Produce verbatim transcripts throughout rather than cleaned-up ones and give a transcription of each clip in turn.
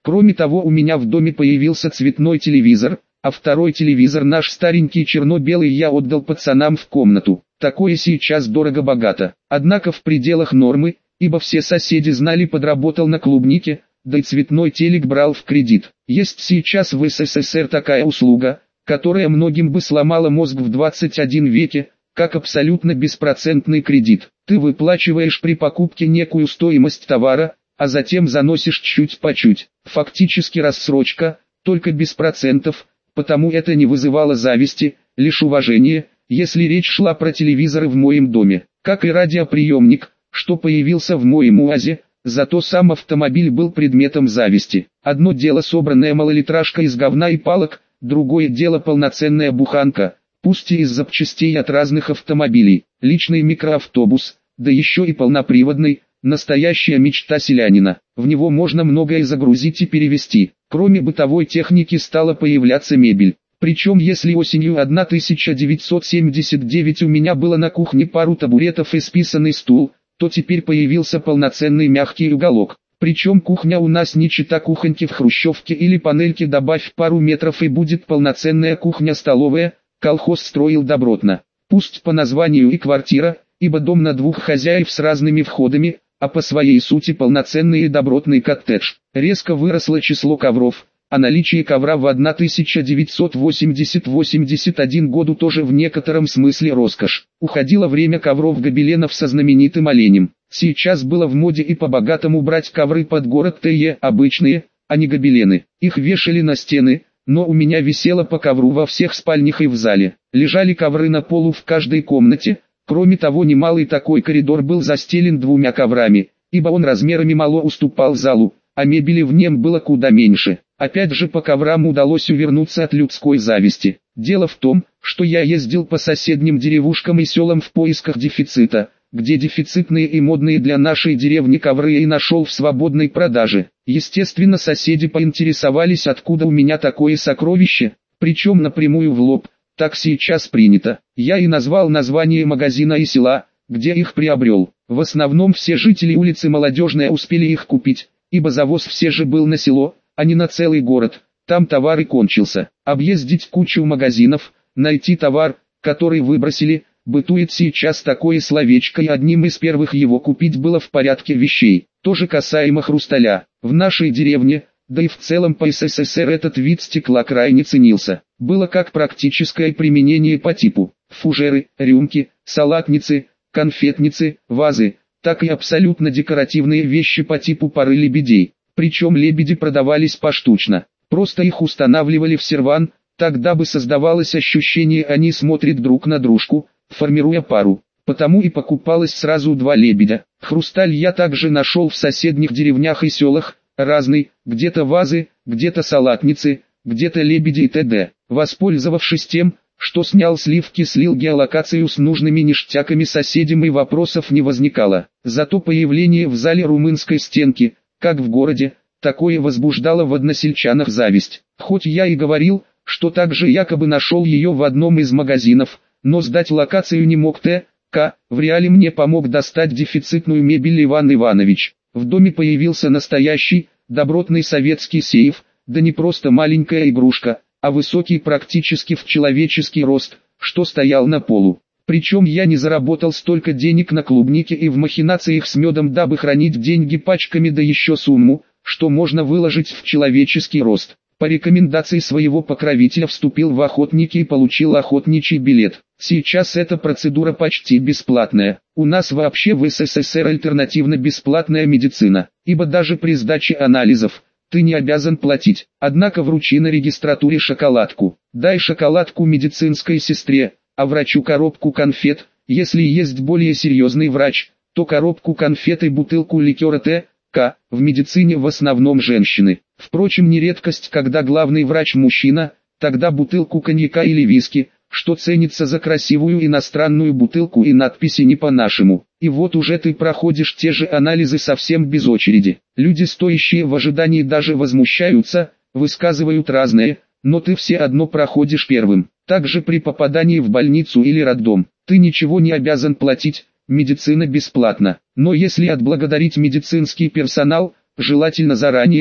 Кроме того, у меня в доме появился цветной телевизор, а второй телевизор, наш старенький черно-белый, я отдал пацанам в комнату. Такое сейчас дорого-богато. Однако в пределах нормы, ибо все соседи знали, подработал на клубнике, да и цветной телек брал в кредит. Есть сейчас в СССР такая услуга, которая многим бы сломала мозг в двадцать первом веке, как абсолютно беспроцентный кредит. Ты выплачиваешь при покупке некую стоимость товара, а затем заносишь чуть по чуть. Фактически рассрочка, только без процентов, потому это не вызывало зависти, лишь уважения, если речь шла про телевизоры в моем доме. Как и радиоприемник, что появился в моем УАЗе, зато сам автомобиль был предметом зависти. Одно дело собранная малолитражка из говна и палок, другое дело полноценная буханка, пусть и из запчастей от разных автомобилей. Личный микроавтобус, да еще и полноприводный, настоящая мечта селянина. В него можно многое загрузить и перевезти. Кроме бытовой техники стала появляться мебель. Причем если осенью тысяча девятьсот семьдесят девятого у меня было на кухне пару табуретов и списанный стул, то теперь появился полноценный мягкий уголок. Причем кухня у нас не чета кухоньки в хрущевке или панельке, добавь пару метров и будет полноценная кухня-столовая, колхоз строил добротно. Пусть по названию и квартира, ибо дом на двух хозяев с разными входами, а по своей сути полноценный и добротный коттедж. Резко выросло число ковров, а наличие ковра в тысяча девятьсот восьмидесятом — восемьдесят первом году тоже в некотором смысле роскошь. Уходило время ковров-гобеленов со знаменитым оленем. Сейчас было в моде и по-богатому брать ковры под город ТЕ, обычные, а не гобелены. Их вешали на стены, но у меня висело по ковру во всех спальнях и в зале. Лежали ковры на полу в каждой комнате. Кроме того, немалый такой коридор был застелен двумя коврами, ибо он размерами мало уступал залу, а мебели в нем было куда меньше. Опять же, по коврам удалось увернуться от людской зависти. Дело в том, что я ездил по соседним деревушкам и селам в поисках дефицита, где дефицитные и модные для нашей деревни ковры и нашел в свободной продаже. Естественно, соседи поинтересовались, откуда у меня такое сокровище, причем напрямую в лоб. Так сейчас принято. Я и назвал название магазина и села, где их приобрел. В основном все жители улицы Молодежная успели их купить, ибо завоз все же был на село, а не на целый город. Там товар и кончился. Объездить кучу магазинов, найти товар, который выбросили, бытует сейчас такое словечко, и одним из первых его купить было в порядке вещей. То же касаемо хрусталя. В нашей деревне, да и в целом по СССР, этот вид стекла крайне ценился. Было как практическое применение по типу фужеры, рюмки, салатницы, конфетницы, вазы, так и абсолютно декоративные вещи по типу пары лебедей. Причем лебеди продавались поштучно. Просто их устанавливали в серван, тогда бы создавалось ощущение, они смотрят друг на дружку, формируя пару. Потому и покупалось сразу два лебедя. Хрусталь я также нашел в соседних деревнях и селах, разный, где-то вазы, где-то салатницы, где-то лебеди и т.д. Воспользовавшись тем, что снял сливки, слил геолокацию с нужными ништяками соседям, и вопросов не возникало. Зато появление в зале румынской стенки, как в городе, такое возбуждало в односельчанах зависть. Хоть я и говорил, что также якобы нашел ее в одном из магазинов, но сдать локацию не мог. Т.К. В реале мне помог достать дефицитную мебель Иван Иванович. В доме появился настоящий, добротный советский сейф, да не просто маленькая игрушка, а высокий практически в человеческий рост, что стоял на полу. Причем я не заработал столько денег на клубнике и в махинациях с медом, дабы хранить деньги пачками, да еще сумму, что можно выложить в человеческий рост. По рекомендации своего покровителя вступил в охотники и получил охотничий билет. Сейчас эта процедура почти бесплатная. У нас вообще в СССР альтернативно бесплатная медицина, ибо даже при сдаче анализов ты не обязан платить. Однако вручи на регистратуре шоколадку. Дай шоколадку медицинской сестре, а врачу коробку конфет. Если есть более серьезный врач, то коробку конфет и бутылку ликера. Т.К. В медицине в основном женщины. Впрочем, не редкость, когда главный врач мужчина, тогда бутылку коньяка или виски, что ценится за красивую иностранную бутылку и надписи не по-нашему. И вот уже ты проходишь те же анализы совсем без очереди. Люди, стоящие в ожидании, даже возмущаются, высказывают разное, но ты все одно проходишь первым. Также при попадании в больницу или роддом, ты ничего не обязан платить, медицина бесплатна. Но если отблагодарить медицинский персонал, желательно заранее,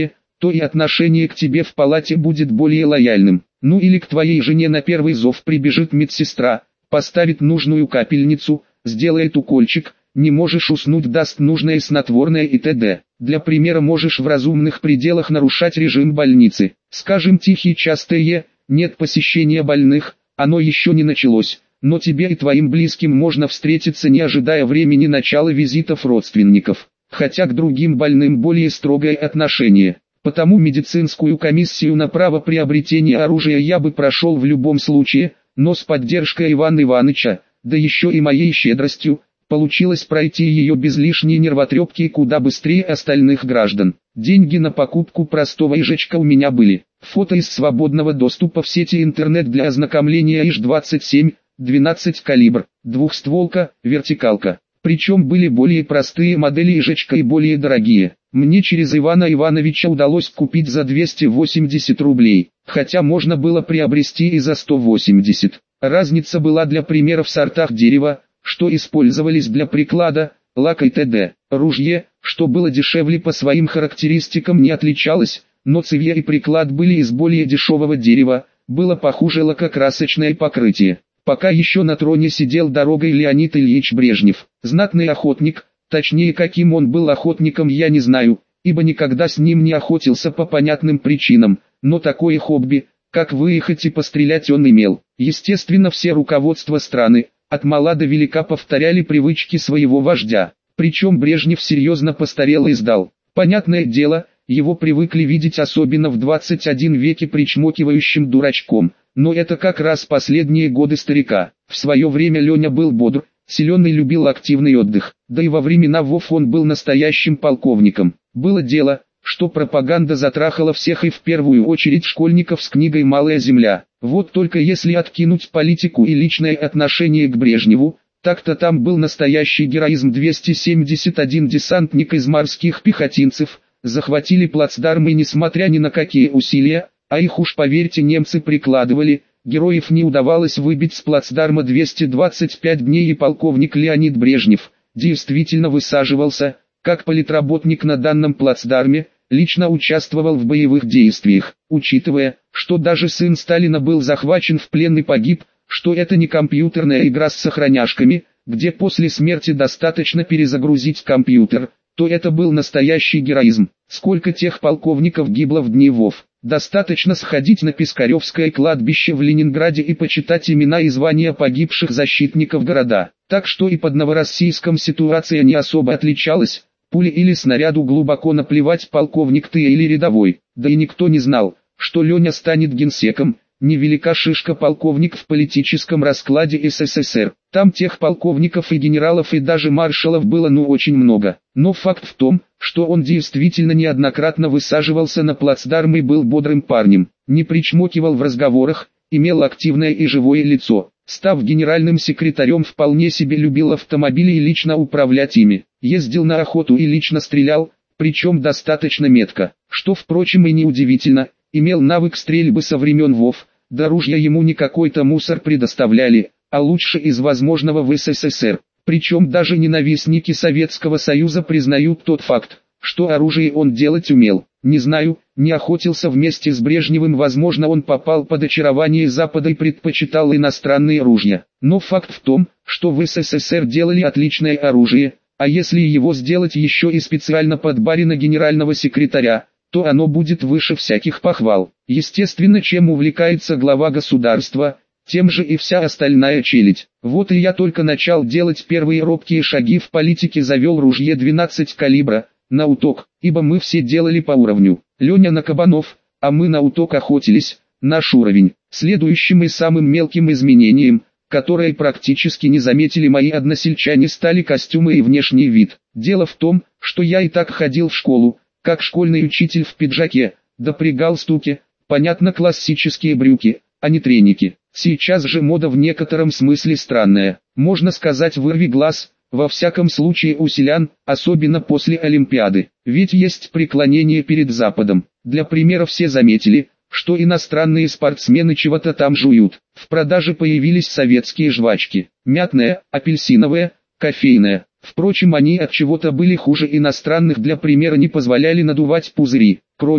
то и отношение к тебе в палате будет более лояльным. Ну или к твоей жене на первый зов прибежит медсестра, поставит нужную капельницу, сделает укольчик, не можешь уснуть, даст нужное снотворное и т.д. Для примера, можешь в разумных пределах нарушать режим больницы. Скажем, тихие частые, нет посещения больных, оно еще не началось, но тебе и твоим близким можно встретиться, не ожидая времени начала визитов родственников. Хотя к другим больным более строгое отношение. Потому медицинскую комиссию на право приобретения оружия я бы прошел в любом случае, но с поддержкой Ивана Ивановича, да еще и моей щедростью, получилось пройти ее без лишней нервотрепки и куда быстрее остальных граждан. Деньги на покупку простого ижечка у меня были. Фото из свободного доступа в сети интернет для ознакомления: иж двадцать семь, двенадцать калибр, двухстволка, вертикалка. Причем были более простые модели ижечка и более дорогие. Мне через Ивана Ивановича удалось купить за двести восемьдесят рублей, хотя можно было приобрести и за сто восемьдесят. Разница была для примера в сортах дерева, что использовались для приклада, лака и т.д. Ружье, что было дешевле по своим характеристикам, не отличалось, но цевья и приклад были из более дешевого дерева, было похуже лакокрасочное покрытие. Пока еще на троне сидел дорогой Леонид Ильич Брежнев, знатный охотник, точнее каким он был охотником я не знаю, ибо никогда с ним не охотился по понятным причинам, но такое хобби, как выехать и пострелять, он имел. Естественно, все руководства страны, от мала до велика, повторяли привычки своего вождя, причем Брежнев серьезно постарел и сдал. Понятное дело, его привыкли видеть особенно в двадцать первом веке причмокивающим дурачком. Но это как раз последние годы старика. В свое время Леня был бодр, силен и любил активный отдых. Да и во времена ВОФ он был настоящим полковником. Было дело, что пропаганда затрахала всех и в первую очередь школьников с книгой «Малая земля». Вот только если откинуть политику и личное отношение к Брежневу, так-то там был настоящий героизм. двести семьдесят один десантник из морских пехотинцев захватили плацдарм, и несмотря ни на какие усилия, а их уж, поверьте, немцы прикладывали, героев не удавалось выбить с плацдарма двести двадцать пять дней, и полковник Леонид Брежнев действительно высаживался, как политработник на данном плацдарме, лично участвовал в боевых действиях. Учитывая, что даже сын Сталина был захвачен в плен и погиб, что это не компьютерная игра с сохраняшками, где после смерти достаточно перезагрузить компьютер, то это был настоящий героизм. Сколько тех полковников гибло в дни ВОФ. Достаточно сходить на Пискаревское кладбище в Ленинграде и почитать имена и звания погибших защитников города. Так что и под Новороссийском ситуация не особо отличалась. Пули или снаряду глубоко наплевать, полковник ты или рядовой. Да и никто не знал, что Леня станет генсеком. Невелика шишка полковник в политическом раскладе СССР. Там тех полковников и генералов и даже маршалов было ну очень много. Но факт в том, что он действительно неоднократно высаживался на плацдарм и был бодрым парнем, не причмокивал в разговорах, имел активное и живое лицо. Став генеральным секретарем, вполне себе любил автомобили и лично управлять ими. Ездил на охоту и лично стрелял, причем достаточно метко, что, впрочем, и не удивительно. Имел навык стрельбы со времен ВОФ, да ружья ему не какой-то мусор предоставляли, а лучше из возможного в СССР. Причем даже ненавистники Советского Союза признают тот факт, что оружие он делать умел. Не знаю, не охотился вместе с Брежневым, возможно, он попал под очарование Запада и предпочитал иностранные ружья. Но факт в том, что в СССР делали отличное оружие, а если его сделать еще и специально под барина генерального секретаря, то оно будет выше всяких похвал. Естественно, чем увлекается глава государства, тем же и вся остальная челядь. Вот и я только начал делать первые робкие шаги в политике, завел ружье двенадцать калибра, на уток, ибо мы все делали по уровню. Леня на кабанов, а мы на уток охотились, наш уровень. Следующим и самым мелким изменением, которое практически не заметили мои односельчане, стали костюмы и внешний вид. Дело в том, что я и так ходил в школу, как школьный учитель в пиджаке, да при галстуке, понятно, классические брюки, а не треники. Сейчас же мода в некотором смысле странная, можно сказать, вырви глаз, во всяком случае у селян, особенно после Олимпиады, ведь есть преклонение перед Западом. Для примера, все заметили, что иностранные спортсмены чего-то там жуют. В продаже появились советские жвачки, мятная, апельсиновая, кофейная. Впрочем, они от чего-то были хуже иностранных, для примера не позволяли надувать пузыри. Кроме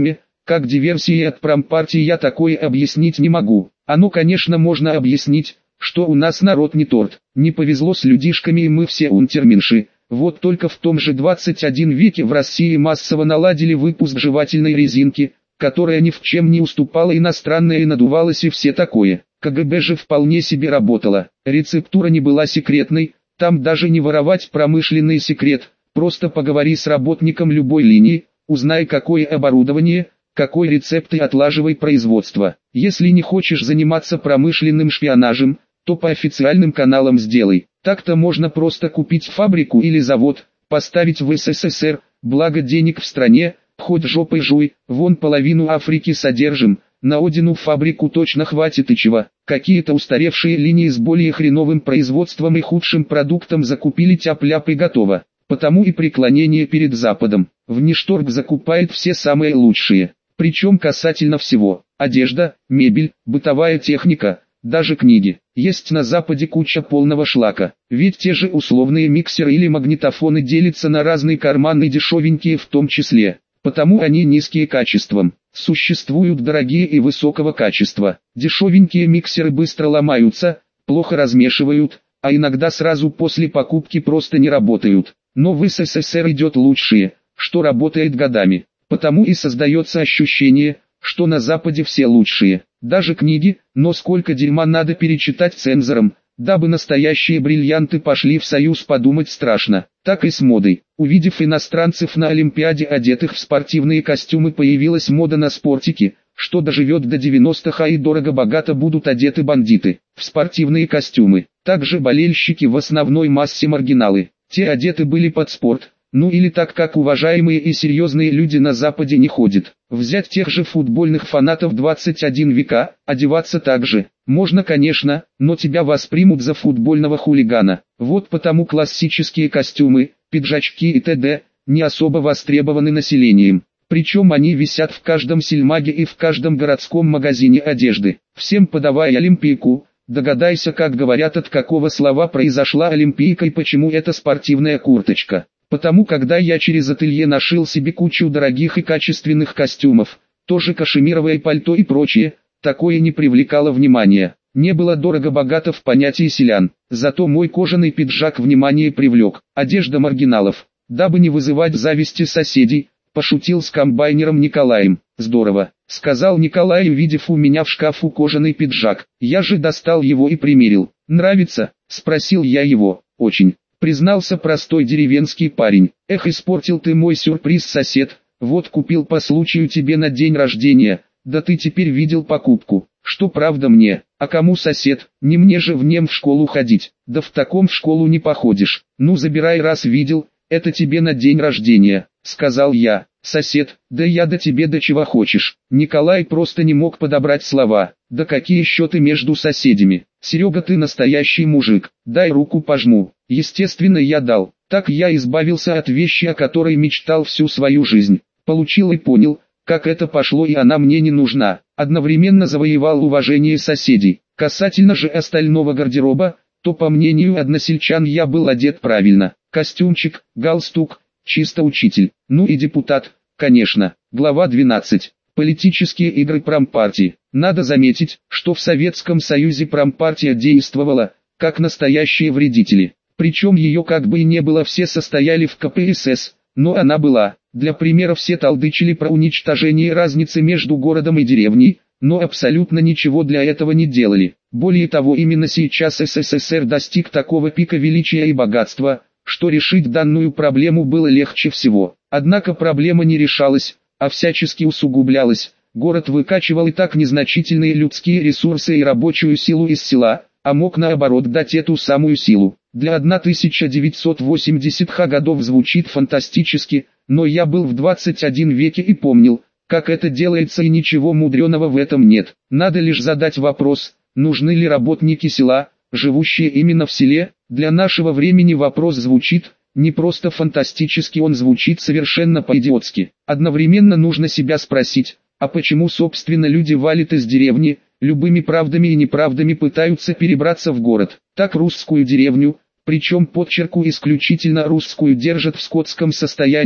как диверсии от промпартии я такое объяснить не могу. Оно, конечно, можно объяснить, что у нас народ не торт. Не повезло с людишками и мы все унтерменши. Вот только в том же двадцать первом веке в России массово наладили выпуск жевательной резинки, которая ни в чем не уступала иностранной и надувалась и все такое. КГБ же вполне себе работала. Рецептура не была секретной, там даже не воровать промышленный секрет. Просто поговори с работником любой линии, узнай какое оборудование, какой рецепт и отлаживай производство. Если не хочешь заниматься промышленным шпионажем, то по официальным каналам сделай. Так-то можно просто купить фабрику или завод, поставить в СССР, благо денег в стране, хоть жопой жуй, вон половину Африки содержим, на Одину фабрику точно хватит и чего. Какие-то устаревшие линии с более хреновым производством и худшим продуктом закупили тяп-ляп и готово. Потому и преклонение перед Западом. Внешторг закупает все самые лучшие. Причем касательно всего. Одежда, мебель, бытовая техника, даже книги. Есть на Западе куча полного шлака. Ведь те же условные миксеры или магнитофоны делятся на разные карманы дешевенькие в том числе. Потому они низкие качеством. Существуют дорогие и высокого качества. Дешевенькие миксеры быстро ломаются, плохо размешивают, а иногда сразу после покупки просто не работают. Но в СССР идет лучшее, что работает годами. Потому и создается ощущение, что на Западе все лучшие. Даже книги, но сколько дерьма надо перечитать цензорам, дабы настоящие бриллианты пошли в союз, подумать страшно. Так и с модой. Увидев иностранцев на Олимпиаде одетых в спортивные костюмы, появилась мода на спортики, что доживет до девяностых, а и дорого-богато будут одеты бандиты в спортивные костюмы. Также болельщики в основной массе маргиналы. Те одеты были под спорт, ну или так, как уважаемые и серьезные люди на Западе не ходят. Взять тех же футбольных фанатов двадцать первого века, одеваться так же. Можно, конечно, но тебя воспримут за футбольного хулигана. Вот потому классические костюмы, пиджачки и т.д. не особо востребованы населением. Причем они висят в каждом сельмаге и в каждом городском магазине одежды. Всем подавай олимпийку. Догадайся, как говорят, от какого слова произошла олимпийка и почему это спортивная курточка. Потому когда я через ателье нашил себе кучу дорогих и качественных костюмов, тоже кашемировое пальто и прочее, такое не привлекало внимания. Не было дорого-богато в понятии селян, зато мой кожаный пиджак внимание привлек. Одежда маргиналов, дабы не вызывать зависти соседей, пошутил с комбайнером Николаем. Здорово, сказал Николай, увидев у меня в шкафу кожаный пиджак. Я же достал его и примерил. Нравится? Спросил я его. Очень. Признался простой деревенский парень. Эх, испортил ты мой сюрприз, сосед. Вот купил по случаю тебе на день рождения. Да ты теперь видел покупку. Что правда мне? А кому, сосед? Не мне же в нем в школу ходить. Да в таком в школу не походишь. Ну забирай, раз видел. Это тебе на день рождения, сказал я. Сосед, да я до тебе до чего хочешь. Николай просто не мог подобрать слова. Да какие счеты между соседями? Серега, ты настоящий мужик. Дай руку пожму. Естественно, я дал. Так я избавился от вещи, о которой мечтал всю свою жизнь. Получил и понял, как это пошло, и она мне не нужна. Одновременно завоевал уважение соседей. Касательно же остального гардероба, то по мнению односельчан я был одет правильно. Костюмчик, галстук, чисто учитель. Ну и депутат, конечно. Глава двенадцать. Политические игры промпартии. Надо заметить, что в Советском Союзе промпартия действовала, как настоящие вредители. Причем ее как бы и не было, все состояли в ка пэ эс эс, но она была. Для примера, все толдычили про уничтожение разницы между городом и деревней, но абсолютно ничего для этого не делали. Более того, именно сейчас эс эс эс эр достиг такого пика величия и богатства, что решить данную проблему было легче всего. Однако проблема не решалась, а всячески усугублялась. Город выкачивал и так незначительные людские ресурсы и рабочую силу из села, а мог наоборот дать эту самую силу. Для тысяча девятьсот восьмидесятых годов звучит фантастически, но я был в двадцать первом веке и помнил, как это делается, и ничего мудреного в этом нет. Надо лишь задать вопрос, нужны ли работники села, живущие именно в селе. Для нашего времени вопрос звучит не просто фантастически, он звучит совершенно по-идиотски. Одновременно нужно себя спросить, а почему собственно люди валят из деревни, любыми правдами и неправдами пытаются перебраться в город. Так русскую деревню, причем подчерку исключительно русскую, держат в скотском состоянии,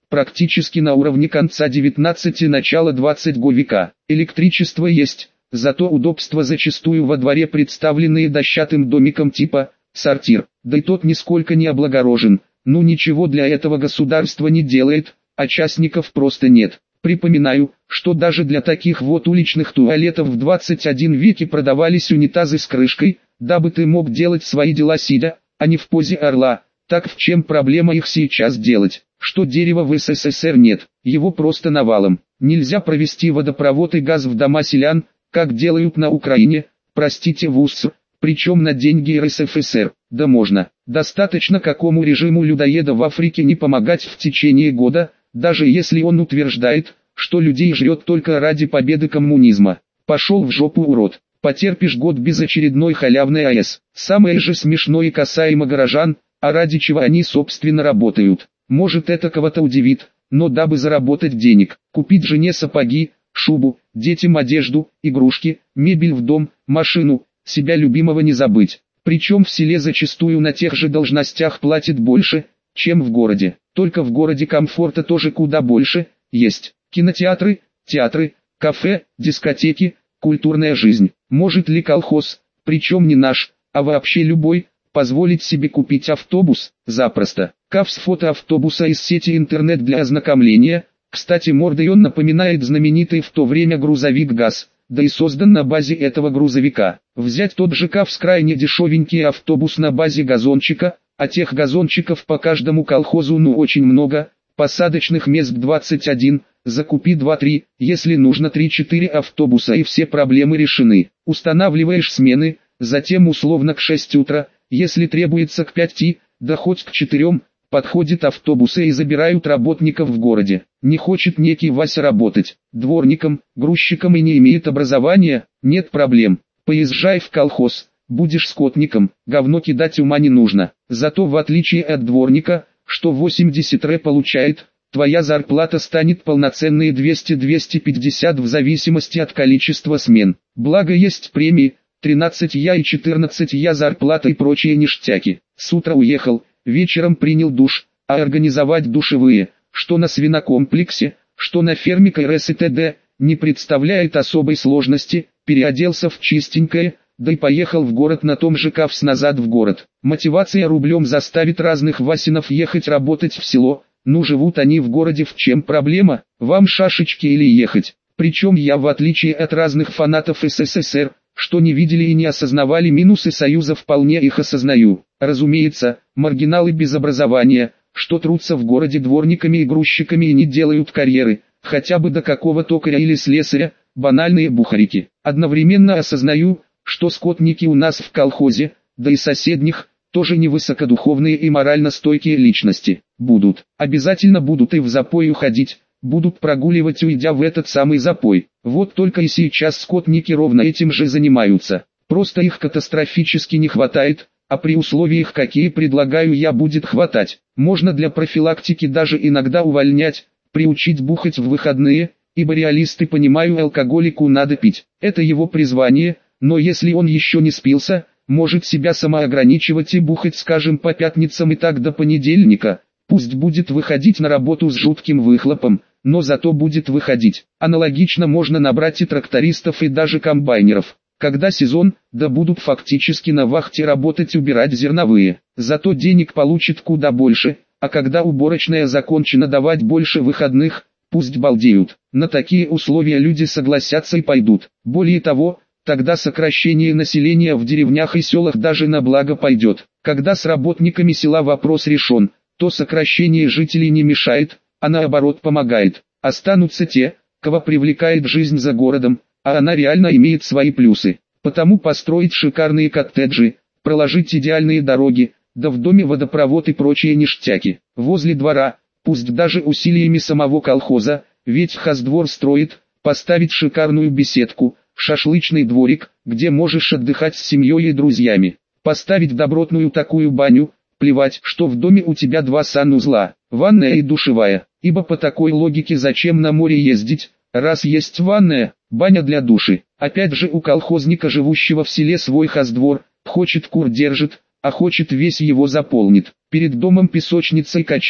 практически на уровне конца девятнадцатого начала двадцатого века. Электричество есть, зато удобства зачастую во дворе представленные дощатым домиком типа сортир, да и тот нисколько не облагорожен. Ну ничего для этого государство не делает, а частников просто нет. Припоминаю, что даже для таких вот уличных туалетов в двадцать первом веке продавались унитазы с крышкой, дабы ты мог делать свои дела сидя, а не в позе орла. Так в чем проблема их сейчас делать? Что дерева в СССР нет, его просто навалом. Нельзя провести водопровод и газ в дома селян, как делают на Украине, простите в УССР, причем на деньги эр эс эф эс эр. Да можно. Достаточно какому режиму людоеда в Африке не помогать в течение года, даже если он утверждает, что людей жрет только ради победы коммунизма. Пошел в жопу, урод. Потерпишь год без очередной халявной а эс. Самое же смешное и касаемо горожан, а ради чего они собственно работают. Может это кого-то удивит, но дабы заработать денег, купить жене сапоги, шубу, детям одежду, игрушки, мебель в дом, машину, себя любимого не забыть. Причем в селе зачастую на тех же должностях платят больше, чем в городе. Только в городе комфорта тоже куда больше, есть кинотеатры, театры, кафе, дискотеки, культурная жизнь. Может ли колхоз, причем не наш, а вообще любой, позволить себе купить автобус? Запросто. Каф с фото автобуса из сети интернет для ознакомления. Кстати, мордой он напоминает знаменитый в то время грузовик ГАЗ, да и создан на базе этого грузовика. Взять тот же КАФ с крайне дешевенький автобус на базе газончика, а тех газончиков по каждому колхозу ну очень много, посадочных мест двадцать один, закупи два-три, если нужно три-четыре автобуса и все проблемы решены. Устанавливаешь смены, затем условно к шести утра, если требуется к пяти, да хоть к четырем, подходят автобусы и забирают работников в городе. Не хочет некий Вася работать дворником, грузчиком и не имеет образования, нет проблем. Поезжай в колхоз, будешь скотником, говно кидать ума не нужно. Зато в отличие от дворника, что восемьдесят ре получает, твоя зарплата станет полноценные двести-двести пятьдесят в зависимости от количества смен. Благо есть премии, тринадцать я и четырнадцать я зарплата и прочие ништяки. С утра уехал, вечером принял душ, а организовать душевые, что на свинокомплексе, что на ферме ка эр эс и т.д., не представляет особой сложности, переоделся в чистенькое, да и поехал в город на том же КАФС назад в город. Мотивация рублем заставит разных Васинов ехать работать в село, ну живут они в городе, в чем проблема, вам шашечки или ехать. Причем я, в отличие от разных фанатов эс эс эс эр, что не видели и не осознавали минусы Союза, вполне их осознаю. Разумеется, маргиналы без образования, что трутся в городе дворниками и грузчиками и не делают карьеры, хотя бы до какого токаря или слесаря, банальные бухарики. Одновременно осознаю, что скотники у нас в колхозе, да и соседних, тоже не высокодуховные и морально стойкие личности. Будут, обязательно будут и в запой уходить, будут прогуливать, уйдя в этот самый запой. Вот только и сейчас скотники ровно этим же занимаются. Просто их катастрофически не хватает, а при условиях, какие предлагаю я, будет хватать. Можно для профилактики даже иногда увольнять, приучить бухать в выходные, ибо реалисты, понимаю, алкоголику надо пить. Это его призвание, но если он еще не спился, может себя самоограничивать и бухать, скажем, по пятницам и так до понедельника. Пусть будет выходить на работу с жутким выхлопом, но зато будет выходить. Аналогично можно набрать и трактористов, и даже комбайнеров. Когда сезон, да будут фактически на вахте работать, убирать зерновые. Зато денег получит куда больше, а когда уборочная закончена, давать больше выходных, пусть балдеют. На такие условия люди согласятся и пойдут. Более того, тогда сокращение населения в деревнях и селах даже на благо пойдет. Когда с работниками села вопрос решен, то сокращение жителей не мешает, а наоборот помогает. Останутся те, кого привлекает жизнь за городом, а она реально имеет свои плюсы. Потому построить шикарные коттеджи, проложить идеальные дороги, да в доме водопровод и прочие ништяки. Возле двора, пусть даже усилиями самого колхоза, ведь хоздвор строит, поставить шикарную беседку, шашлычный дворик, где можешь отдыхать с семьей и друзьями. Поставить добротную такую баню, плевать, что в доме у тебя два санузла, ванная и душевая. Ибо по такой логике зачем на море ездить, раз есть ванная, баня для души. Опять же, у колхозника, живущего в селе, свой хоздвор, хочет кур держит, а хочет весь его заполнит. Перед домом песочница и качели,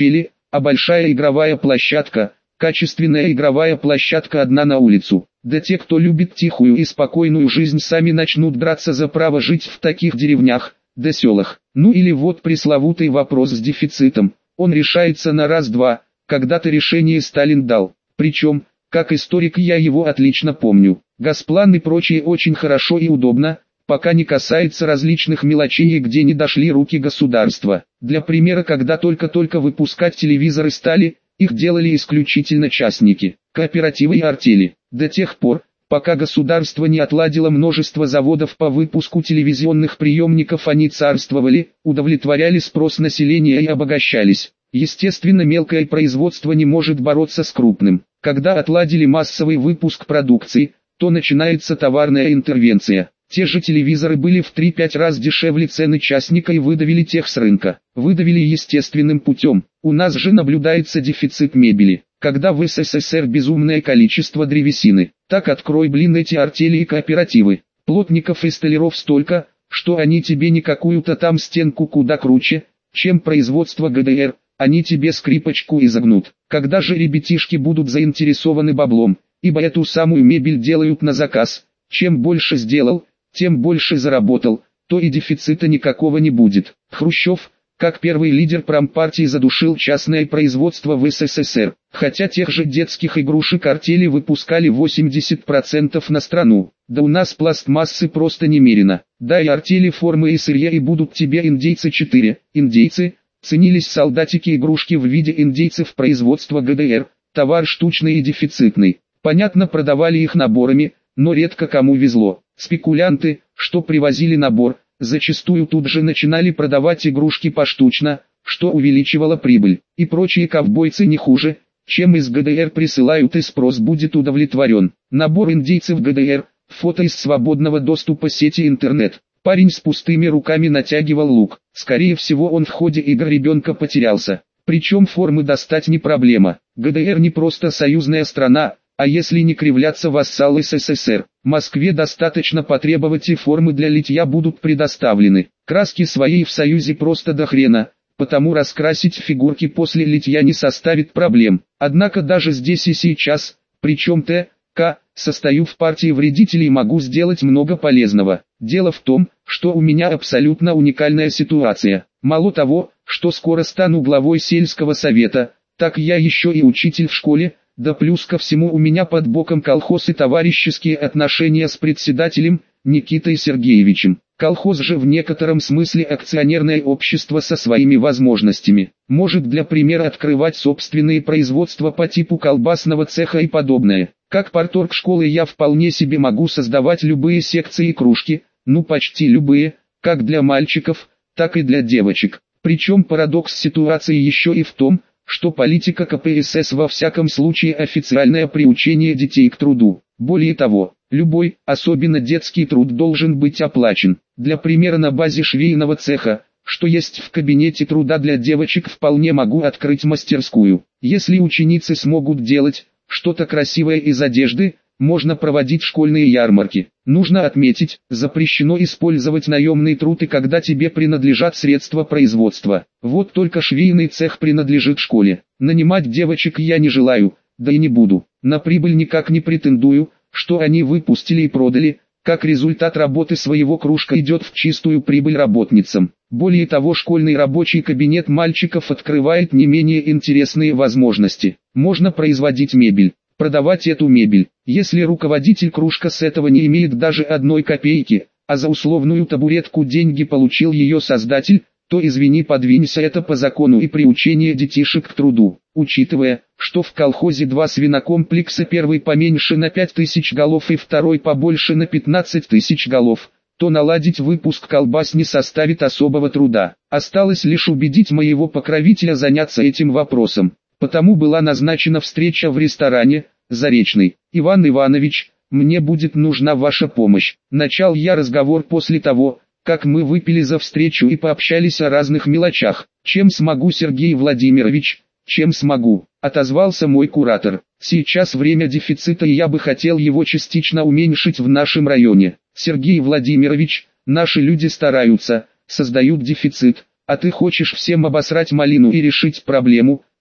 а большая игровая площадка, качественная игровая площадка одна на улицу. Да те, кто любит тихую и спокойную жизнь, сами начнут драться за право жить в таких деревнях, да селах. Ну или вот пресловутый вопрос с дефицитом. Он решается на раз-два, когда-то решение Сталин дал. Причем, как историк я его отлично помню. Госплан и прочее очень хорошо и удобно, пока не касается различных мелочей, где не дошли руки государства. Для примера, когда только-только выпускать телевизоры стали, их делали исключительно частники, кооперативы и артели. До тех пор, пока государство не отладило множество заводов по выпуску телевизионных приемников, они царствовали, удовлетворяли спрос населения и обогащались. Естественно, мелкое производство не может бороться с крупным. Когда отладили массовый выпуск продукции, то начинается товарная интервенция. Те же телевизоры были в три-пять раз дешевле цены частника и выдавили тех с рынка. Выдавили естественным путем. У нас же наблюдается дефицит мебели. Когда в СССР безумное количество древесины, так открой, блин, эти артели и кооперативы. Плотников и столяров столько, что они тебе не какую-то там стенку куда круче, чем производство ГДР, они тебе скрипочку изогнут. Когда же ребятишки будут заинтересованы баблом, ибо эту самую мебель делают на заказ, чем больше сделал, тем больше заработал, то и дефицита никакого не будет. Хрущев, как первый лидер промпартии, задушил частное производство в СССР, хотя тех же детских игрушек артели выпускали восемьдесят процентов на страну. Да у нас пластмассы просто немерено. Да и артели формы и сырья, и будут тебе индейцы четыре. Индейцы, ценились солдатики, игрушки в виде индейцев производства ГДР, товар штучный и дефицитный. Понятно, продавали их наборами, но редко кому везло. Спекулянты, что привозили набор, зачастую тут же начинали продавать игрушки поштучно, что увеличивало прибыль. И прочие ковбойцы не хуже, чем из ГДР присылают, и спрос будет удовлетворен. Набор индейцев ГДР, фото из свободного доступа сети интернет. Парень с пустыми руками натягивал лук. Скорее всего, он в ходе игр ребенка потерялся. Причем формы достать не проблема. ГДР не просто союзная страна, а если не кривляться, вассал СССР. Москве достаточно потребовать, и формы для литья будут предоставлены. Краски своей в Союзе просто до хрена, потому раскрасить фигурки после литья не составит проблем. Однако даже здесь и сейчас, причем Т К, состою в партии вредителей, могу сделать много полезного. Дело в том, что у меня абсолютно уникальная ситуация. Мало того, что скоро стану главой сельского совета, так я еще и учитель в школе. Да плюс ко всему у меня под боком колхоз и товарищеские отношения с председателем, Никитой Сергеевичем. Колхоз же в некотором смысле акционерное общество со своими возможностями. Может, для примера, открывать собственные производства по типу колбасного цеха и подобное. Как парторг школы я вполне себе могу создавать любые секции и кружки, ну почти любые, как для мальчиков, так и для девочек. Причем парадокс ситуации еще и в том, что политика ка пэ эс эс во всяком случае официальное приучение детей к труду. Более того, любой, особенно детский труд, должен быть оплачен. Для примера, на базе швейного цеха, что есть в кабинете труда для девочек, вполне могу открыть мастерскую. Если ученицы смогут делать что-то красивое из одежды, можно проводить школьные ярмарки. Нужно отметить, запрещено использовать наемный труд и когда тебе принадлежат средства производства. Вот только швейный цех принадлежит школе. Нанимать девочек я не желаю, да и не буду. На прибыль никак не претендую, что они выпустили и продали. Как результат работы своего кружка идет в чистую прибыль работницам. Более того, школьный рабочий кабинет мальчиков открывает не менее интересные возможности. Можно производить мебель, продавать эту мебель. Если руководитель кружка с этого не имеет даже одной копейки, а за условную табуретку деньги получил ее создатель, то извини, подвинься, это по закону и приучение детишек к труду. Учитывая, что в колхозе два свинокомплекса, первый поменьше на пять тысяч голов и второй побольше на пятнадцать тысяч голов, то наладить выпуск колбас не составит особого труда. Осталось лишь убедить моего покровителя заняться этим вопросом. Потому была назначена встреча в ресторане «Заречный». «Иван Иванович, мне будет нужна ваша помощь». Начал я разговор после того, как мы выпили за встречу и пообщались о разных мелочах. «Чем смогу, Сергей Владимирович, чем смогу», — отозвался мой куратор. «Сейчас время дефицита, и я бы хотел его частично уменьшить в нашем районе. Сергей Владимирович, наши люди стараются, создают дефицит, а ты хочешь всем обосрать малину и решить проблему.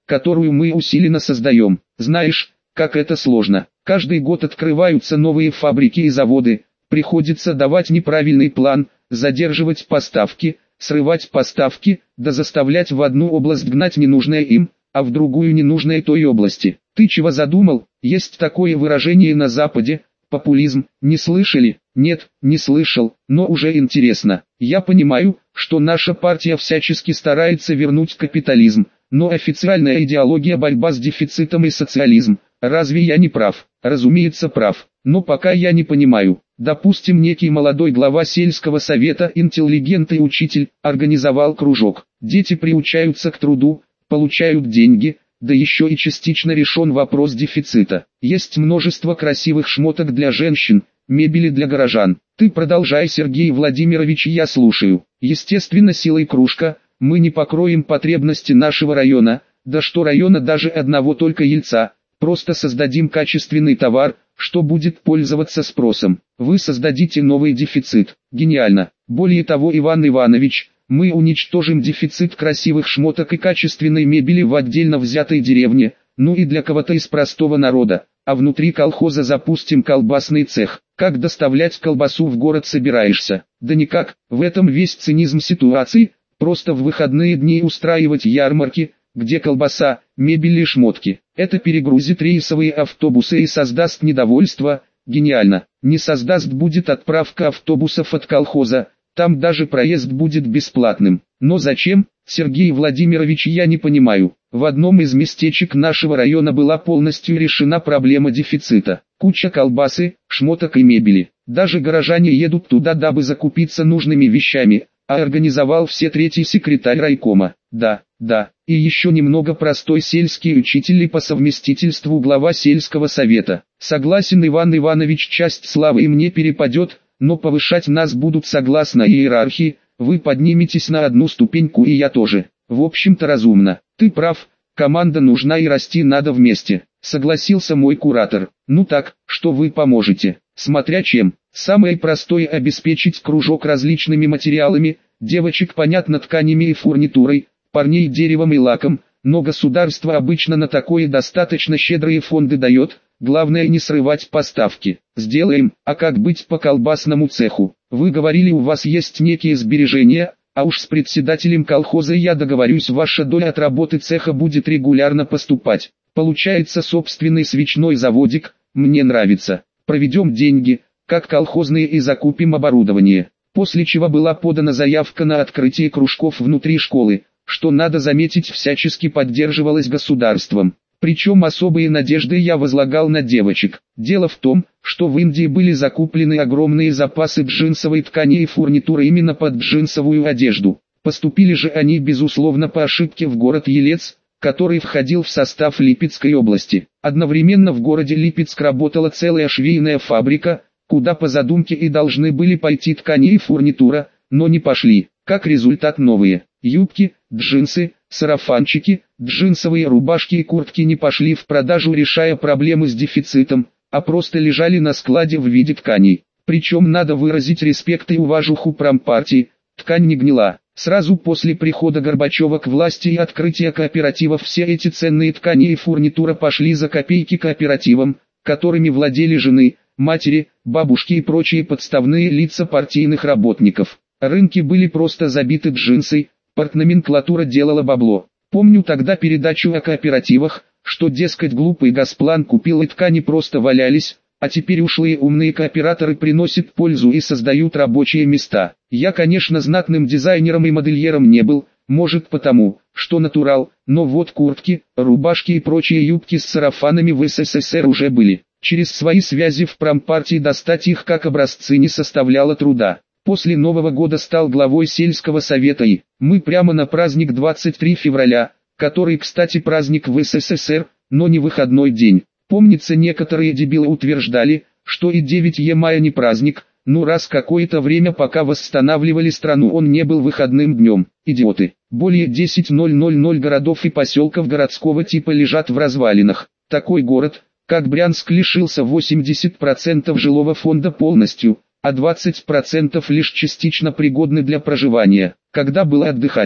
которую мы усиленно создаем. Знаешь, как это сложно. Каждый год открываются новые фабрики и заводы, приходится давать неправильный план, задерживать поставки, срывать поставки, да заставлять в одну область гнать ненужное им, а в другую ненужное той области. Ты чего задумал? Есть такое выражение на Западе, популизм, не слышали? Нет, не слышал, но уже интересно. Я понимаю, что наша партия всячески старается вернуть капитализм, но официальная идеология борьба с дефицитом и социализм. Разве я не прав? Разумеется прав, но пока я не понимаю. Допустим, некий молодой глава сельского совета, интеллигент и учитель, организовал кружок. Дети приучаются к труду, получают деньги, да еще и частично решен вопрос дефицита. Есть множество красивых шмоток для женщин, мебели для горожан. Ты продолжай, Сергей Владимирович, я слушаю. Естественно, силой кружка мы не покроем потребности нашего района, да что района, даже одного только Ельца. Просто создадим качественный товар, что будет пользоваться спросом. Вы создадите новый дефицит. Гениально. Более того, Иван Иванович, мы уничтожим дефицит красивых шмоток и качественной мебели в отдельно взятой деревне, ну и для кого-то из простого народа, а внутри колхоза запустим колбасный цех. Как доставлять колбасу в город собираешься? Да никак, в этом весь цинизм ситуации, просто в выходные дни устраивать ярмарки, где колбаса, мебель и шмотки. Это перегрузит рейсовые автобусы и создаст недовольство. Гениально. Не создаст, будет отправка автобусов от колхоза, там даже проезд будет бесплатным. Но зачем, Сергей Владимирович, я не понимаю. В одном из местечек нашего района была полностью решена проблема дефицита. Куча колбасы, шмоток и мебели. Даже горожане едут туда, дабы закупиться нужными вещами, а организовал все третий секретарь райкома. Да, да, и еще немного простой сельский учитель и по совместительству глава сельского совета. Согласен, Иван Иванович, часть славы и мне перепадет, но повышать нас будут согласно иерархии, вы подниметесь на одну ступеньку и я тоже. В общем-то разумно. Ты прав, команда нужна и расти надо вместе. Согласился мой куратор. Ну так, что вы поможете? Смотря чем. Самое простое — обеспечить кружок различными материалами, девочек понятно тканями и фурнитурой, парней деревом и лаком, но государство обычно на такое достаточно щедрые фонды дает, главное не срывать поставки. Сделаем, а как быть по колбасному цеху? Вы говорили, у вас есть некие сбережения, а уж с председателем колхоза я договорюсь, ваша доля от работы цеха будет регулярно поступать. Получается собственный свечной заводик, мне нравится. Проведем деньги, как колхозные, и закупим оборудование. После чего была подана заявка на открытие кружков внутри школы, что, надо заметить, всячески поддерживалось государством. Причем особые надежды я возлагал на девочек. Дело в том, что в Индии были закуплены огромные запасы джинсовой ткани и фурнитуры именно под джинсовую одежду. Поступили же они безусловно по ошибке в город Елец, который входил в состав Липецкой области. Одновременно в городе Липецк работала целая швейная фабрика, куда по задумке и должны были пойти ткани и фурнитура, но не пошли. Как результат, новые юбки, джинсы, сарафанчики, джинсовые рубашки и куртки не пошли в продажу, решая проблемы с дефицитом, а просто лежали на складе в виде тканей. Причем надо выразить респект и уважуху промпартии, ткань не гнила. Сразу после прихода Горбачева к власти и открытия кооперативов все эти ценные ткани и фурнитура пошли за копейки кооперативам, которыми владели жены, матери, бабушки и прочие подставные лица партийных работников. Рынки были просто забиты джинсой, партноменклатура делала бабло. Помню тогда передачу о кооперативах, что, дескать, глупый Госплан купил и ткани просто валялись, а теперь ушлые умные кооператоры приносят пользу и создают рабочие места. Я, конечно, знатным дизайнером и модельером не был, может потому, что натурал, но вот куртки, рубашки и прочие юбки с сарафанами в СССР уже были. Через свои связи в промпартии достать их как образцы не составляло труда. После Нового года стал главой сельского совета и мы прямо на праздник двадцать третьего февраля, который, кстати, праздник в СССР, но не выходной день. Помнится, некоторые дебилы утверждали, что и девятое мая не праздник, ну раз какое-то время, пока восстанавливали страну, он не был выходным днем. Идиоты. Более десять тысяч городов и поселков городского типа лежат в развалинах. Такой город, как Брянск, лишился восемьдесят процентов жилого фонда полностью, а двадцать процентов лишь частично пригодны для проживания. Когда было отдыхать?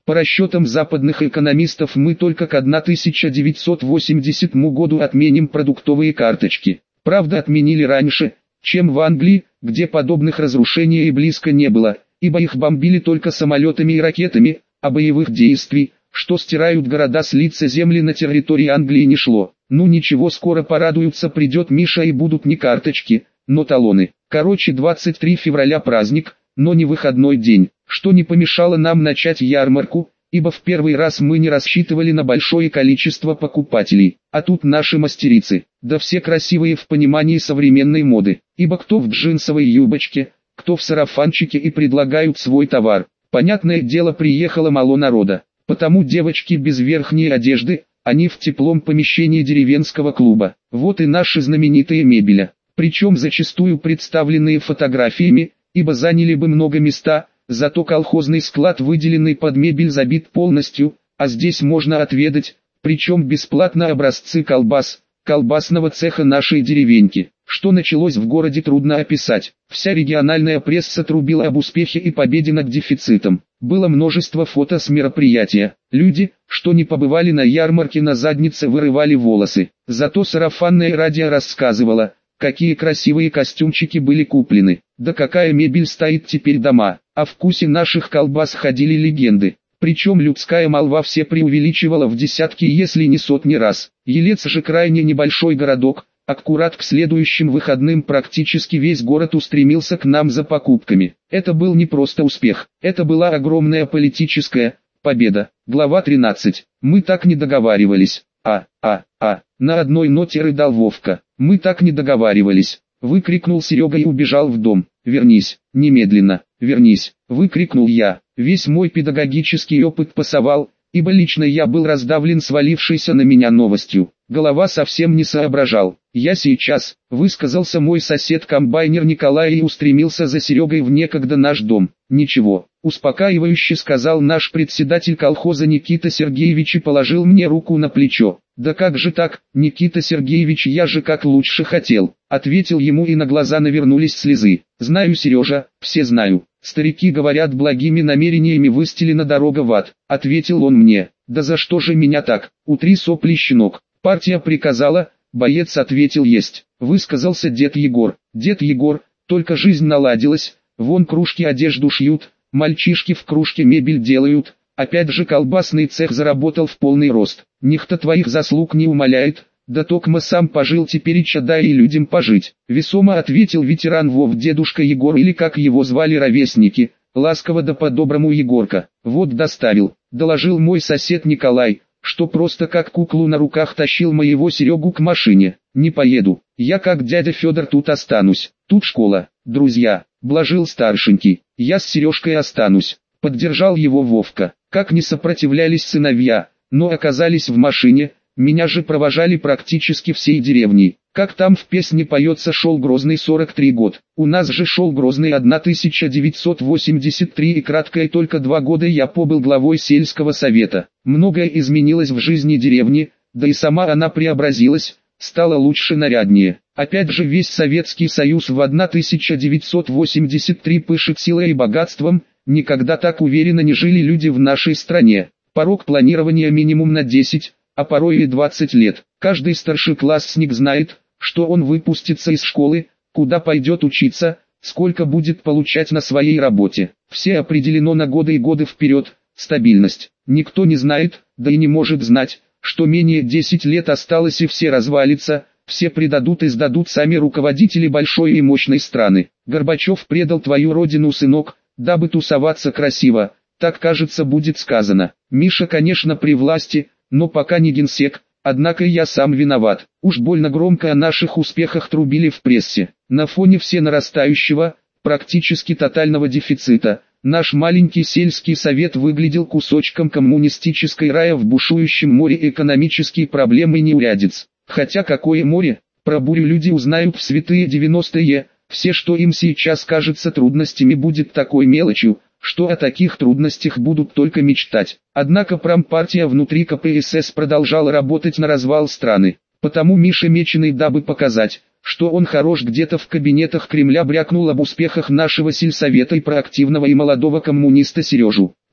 По расчетам западных экономистов мы только к тысяча девятьсот восьмидесятому году отменим продуктовые карточки. Правда, отменили раньше, чем в Англии, где подобных разрушений и близко не было, ибо их бомбили только самолетами и ракетами, а боевых действий, что стирают города с лица земли на территории Англии, не шло. Ну ничего, скоро порадуются, придет Миша и будут не карточки, но талоны. Короче, двадцать третьего февраля праздник, но не выходной день, что не помешало нам начать ярмарку, ибо в первый раз мы не рассчитывали на большое количество покупателей, а тут наши мастерицы, да все красивые в понимании современной моды, ибо кто в джинсовой юбочке, кто в сарафанчике и предлагают свой товар. Понятное дело, приехало мало народа, потому девочки без верхней одежды, они в теплом помещении деревенского клуба. Вот и наши знаменитые мебеля, причем зачастую представленные фотографиями, ибо заняли бы много места. Зато колхозный склад, выделенный под мебель, забит полностью, а здесь можно отведать, причем бесплатно, образцы колбас, колбасного цеха нашей деревеньки. Что началось в городе, трудно описать. Вся региональная пресса трубила об успехе и победе над дефицитом. Было множество фото с мероприятия. Люди, что не побывали на ярмарке, на заднице вырывали волосы. Зато сарафанное радио рассказывало, какие красивые костюмчики были куплены, да какая мебель стоит теперь дома. О вкусе наших колбас ходили легенды, причем людская молва все преувеличивала в десятки, если не сотни раз. Елец же крайне небольшой городок, аккурат к следующим выходным практически весь город устремился к нам за покупками. Это был не просто успех, это была огромная политическая победа. Глава тринадцать. Мы так не договаривались. А, а, а, на одной ноте рыдал Вовка. Мы так не договаривались. Выкрикнул Серега и убежал в дом. «Вернись, немедленно, вернись!» Выкрикнул я. Весь мой педагогический опыт пасовал, ибо лично я был раздавлен свалившейся на меня новостью. Голова совсем не соображал. «Я сейчас», — высказался мой сосед-комбайнер Николай и устремился за Серегой в некогда наш дом. «Ничего», — успокаивающе сказал наш председатель колхоза Никита Сергеевич и положил мне руку на плечо. «Да как же так, Никита Сергеевич, я же как лучше хотел», — ответил ему, и на глаза навернулись слезы. «Знаю, Сережа, все знаю. Старики говорят, благими намерениями выстелена дорога в ад», — ответил он мне. «Да за что же меня так? Утри сопли, щенок. Партия приказала», — боец ответил. «Есть», — высказался дед Егор. «Дед Егор, только жизнь наладилась, вон кружки одежду шьют, мальчишки в кружке мебель делают, опять же колбасный цех заработал в полный рост. Никто твоих заслуг не умаляет, да токмо сам пожил, тепереча дай и людям пожить», — весомо ответил ветеран Вов, дедушка Егор, или как его звали ровесники, ласково да по-доброму Егорка. «Вот доставил», — доложил мой сосед Николай, что просто как куклу на руках тащил моего Серегу к машине. «Не поеду, я как дядя Федор тут останусь, тут школа, друзья», — блажил старшенький. «Я с Сережкой останусь», — поддержал его Вовка. Как не сопротивлялись сыновья, но оказались в машине, меня же провожали практически всей деревней. Как там в песне поется, шел Грозный сорок три год, у нас же шел Грозный тысяча девятьсот восемьдесят три, и краткое только два года я побыл главой сельского совета. Многое изменилось в жизни деревни, да и сама она преобразилась, стала лучше, наряднее. Опять же, весь Советский Союз в тысяча девятьсот восемьдесят три пышет силой и богатством, никогда так уверенно не жили люди в нашей стране. Порог планирования минимум на десять, а порой и двадцать лет. Каждый старшеклассник знает, что он выпустится из школы, куда пойдет учиться, сколько будет получать на своей работе. Все определено на годы и годы вперед, стабильность. Никто не знает, да и не может знать, что менее десять лет осталось и все развалится, все предадут и сдадут сами руководители большой и мощной страны. Горбачев предал твою родину, сынок, дабы тусоваться красиво, так, кажется, будет сказано. Миша, конечно, при власти, но пока не генсек, однако я сам виноват. Уж больно громко о наших успехах трубили в прессе. На фоне все нарастающего, практически тотального дефицита, наш маленький сельский совет выглядел кусочком коммунистической рая в бушующем море экономических проблем и неурядиц. Хотя какое море, про бурю люди узнают в святые девяностые, все, что им сейчас кажется трудностями, будет такой мелочью, что о таких трудностях будут только мечтать. Однако промпартия внутри ка пэ эс эс продолжала работать на развал страны. Потому Миша Меченый, дабы показать, что он хорош, где-то в кабинетах Кремля брякнул об успехах нашего сельсовета и проактивного и молодого коммуниста Сережу.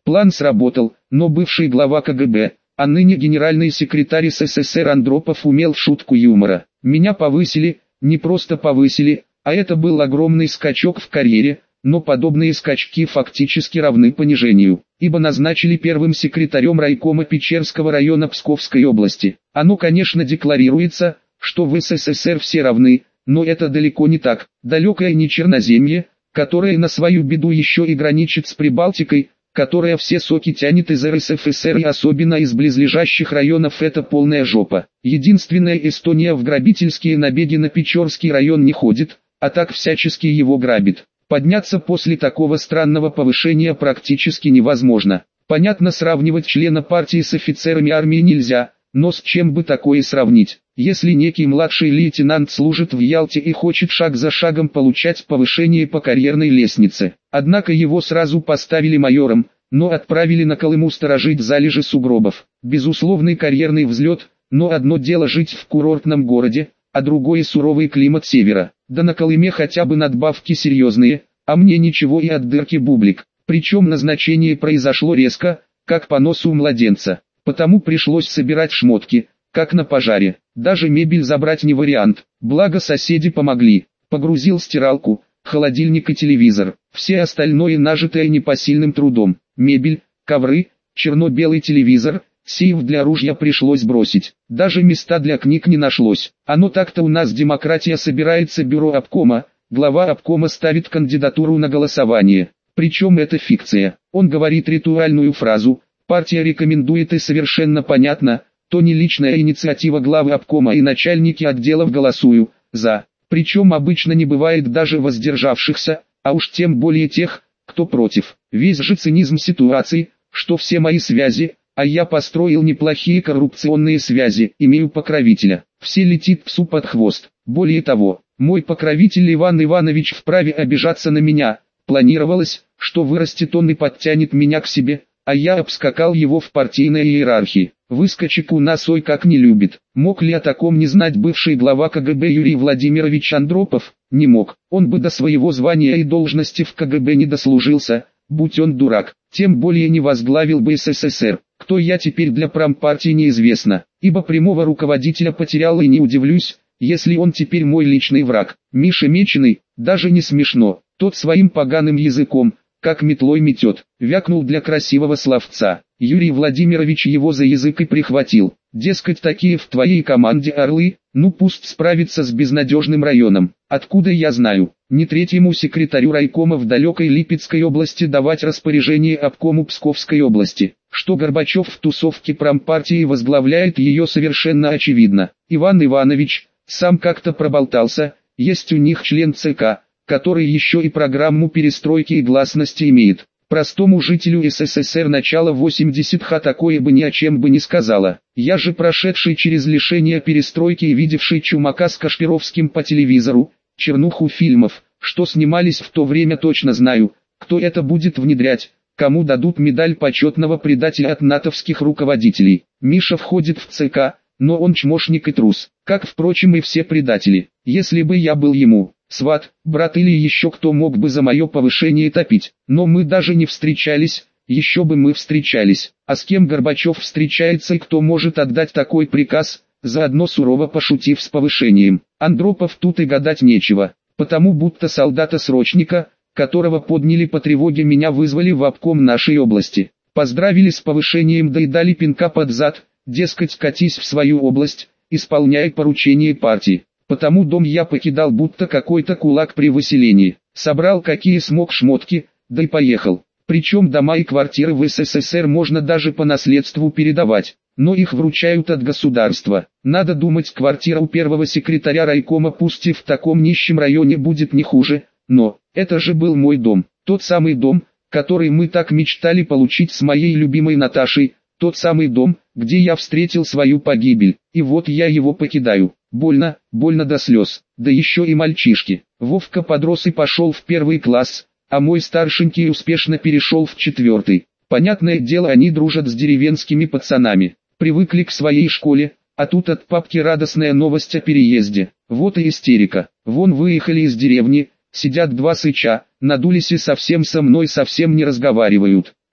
План сработал, но бывший глава КГБ, а ныне генеральный секретарь СССР Андропов умел в шутку юмора. Меня повысили, не просто повысили, а это был огромный скачок в карьере, но подобные скачки фактически равны понижению, ибо назначили первым секретарем райкома Печерского района Псковской области. Оно, конечно, декларируется, что в СССР все равны, но это далеко не так. Далекое не Черноземье, которое на свою беду еще и граничит с Прибалтикой, которая все соки тянет из эр эс эф эс эр и особенно из близлежащих районов, это полная жопа. Единственная Эстония в грабительские набеги на Печорский район не ходит, а так всячески его грабит. Подняться после такого странного повышения практически невозможно. Понятно, сравнивать члена партии с офицерами армии нельзя, но с чем бы такое сравнить? Если некий младший лейтенант служит в Ялте и хочет шаг за шагом получать повышение по карьерной лестнице, однако его сразу поставили майором, но отправили на Колыму сторожить залежи сугробов. Безусловный карьерный взлет, но одно дело жить в курортном городе, а другое суровый климат севера. Да на Колыме хотя бы надбавки серьезные, а мне ничего и от дырки бублик. Причем назначение произошло резко, как по носу младенца. Потому пришлось собирать шмотки, как на пожаре. Даже мебель забрать не вариант, благо соседи помогли. Погрузил стиралку, холодильник и телевизор. Все остальное нажитое непосильным трудом. Мебель, ковры, черно-белый телевизор, сейф для ружья пришлось бросить. Даже места для книг не нашлось. Оно так-то у нас демократия, собирается бюро обкома, глава обкома ставит кандидатуру на голосование. Причем это фикция. Он говорит ритуальную фразу: партия рекомендует, и совершенно понятно, то не личная инициатива главы обкома и начальники отделов голосую за. Причем обычно не бывает даже воздержавшихся, а уж тем более тех, кто против. Весь же цинизм ситуации, что все мои связи, а я построил неплохие коррупционные связи, имею покровителя. Все летит псу под хвост. Более того, мой покровитель Иван Иванович вправе обижаться на меня. Планировалось, что вырастет он и подтянет меня к себе, а я обскакал его в партийной иерархии. Выскочек у нас ой как не любит. Мог ли о таком не знать бывший глава КГБ Юрий Владимирович Андропов? Не мог. Он бы до своего звания и должности в КГБ не дослужился, будь он дурак. Тем более не возглавил бы СССР. Кто я теперь для промпартии неизвестно, ибо прямого руководителя потерял, и не удивлюсь, если он теперь мой личный враг. Миша Меченый, даже не смешно, тот своим поганым языком, как метлой метет, вякнул для красивого словца. Юрий Владимирович его за язык и прихватил. Дескать, такие в твоей команде орлы, ну пусть справится с безнадежным районом. Откуда я знаю? Не третьему секретарю райкома в далекой Липецкой области давать распоряжение обкому Псковской области. Что Горбачев в тусовке промпартии возглавляет ее, совершенно очевидно. Иван Иванович сам как-то проболтался, есть у них член ЦК, который еще и программу перестройки и гласности имеет. Простому жителю СССР начала восьмидесятых такое бы ни о чем бы не сказала. Я же, прошедший через лишение перестройки и видевший Чумака с Кашпировским по телевизору, чернуху фильмов, что снимались в то время, точно знаю, кто это будет внедрять, кому дадут медаль почетного предателя от натовских руководителей. Миша входит в ЦК, но он чмошник и трус, как, впрочем, и все предатели. Если бы я был ему сват, брат или еще кто, мог бы за мое повышение топить. Но мы даже не встречались, еще бы мы встречались. А с кем Горбачев встречается и кто может отдать такой приказ, заодно сурово пошутив с повышением? Андропов тут и гадать нечего, потому будто солдата-срочника, которого подняли по тревоге, меня вызвали в обком нашей области. Поздравили с повышением, да и дали пинка под зад, дескать, катись в свою область, исполняй поручение партии. Потому дом я покидал будто какой-то кулак при выселении. Собрал какие смог шмотки, да и поехал. Причем дома и квартиры в СССР можно даже по наследству передавать, но их вручают от государства. Надо думать, квартира у первого секретаря райкома пусть и в таком нищем районе будет не хуже, но это же был мой дом. Тот самый дом, который мы так мечтали получить с моей любимой Наташей. Тот самый дом, где я встретил свою погибель. И вот я его покидаю. Больно, больно до слез. Да еще и мальчишки. Вовка подрос и пошел в первый класс, а мой старшенький успешно перешел в четвертый. Понятное дело, они дружат с деревенскими пацанами. Привыкли к своей школе, а тут от папки радостная новость о переезде. Вот и истерика. Вон выехали из деревни, сидят два сыча, надулись и совсем со мной совсем не разговаривают.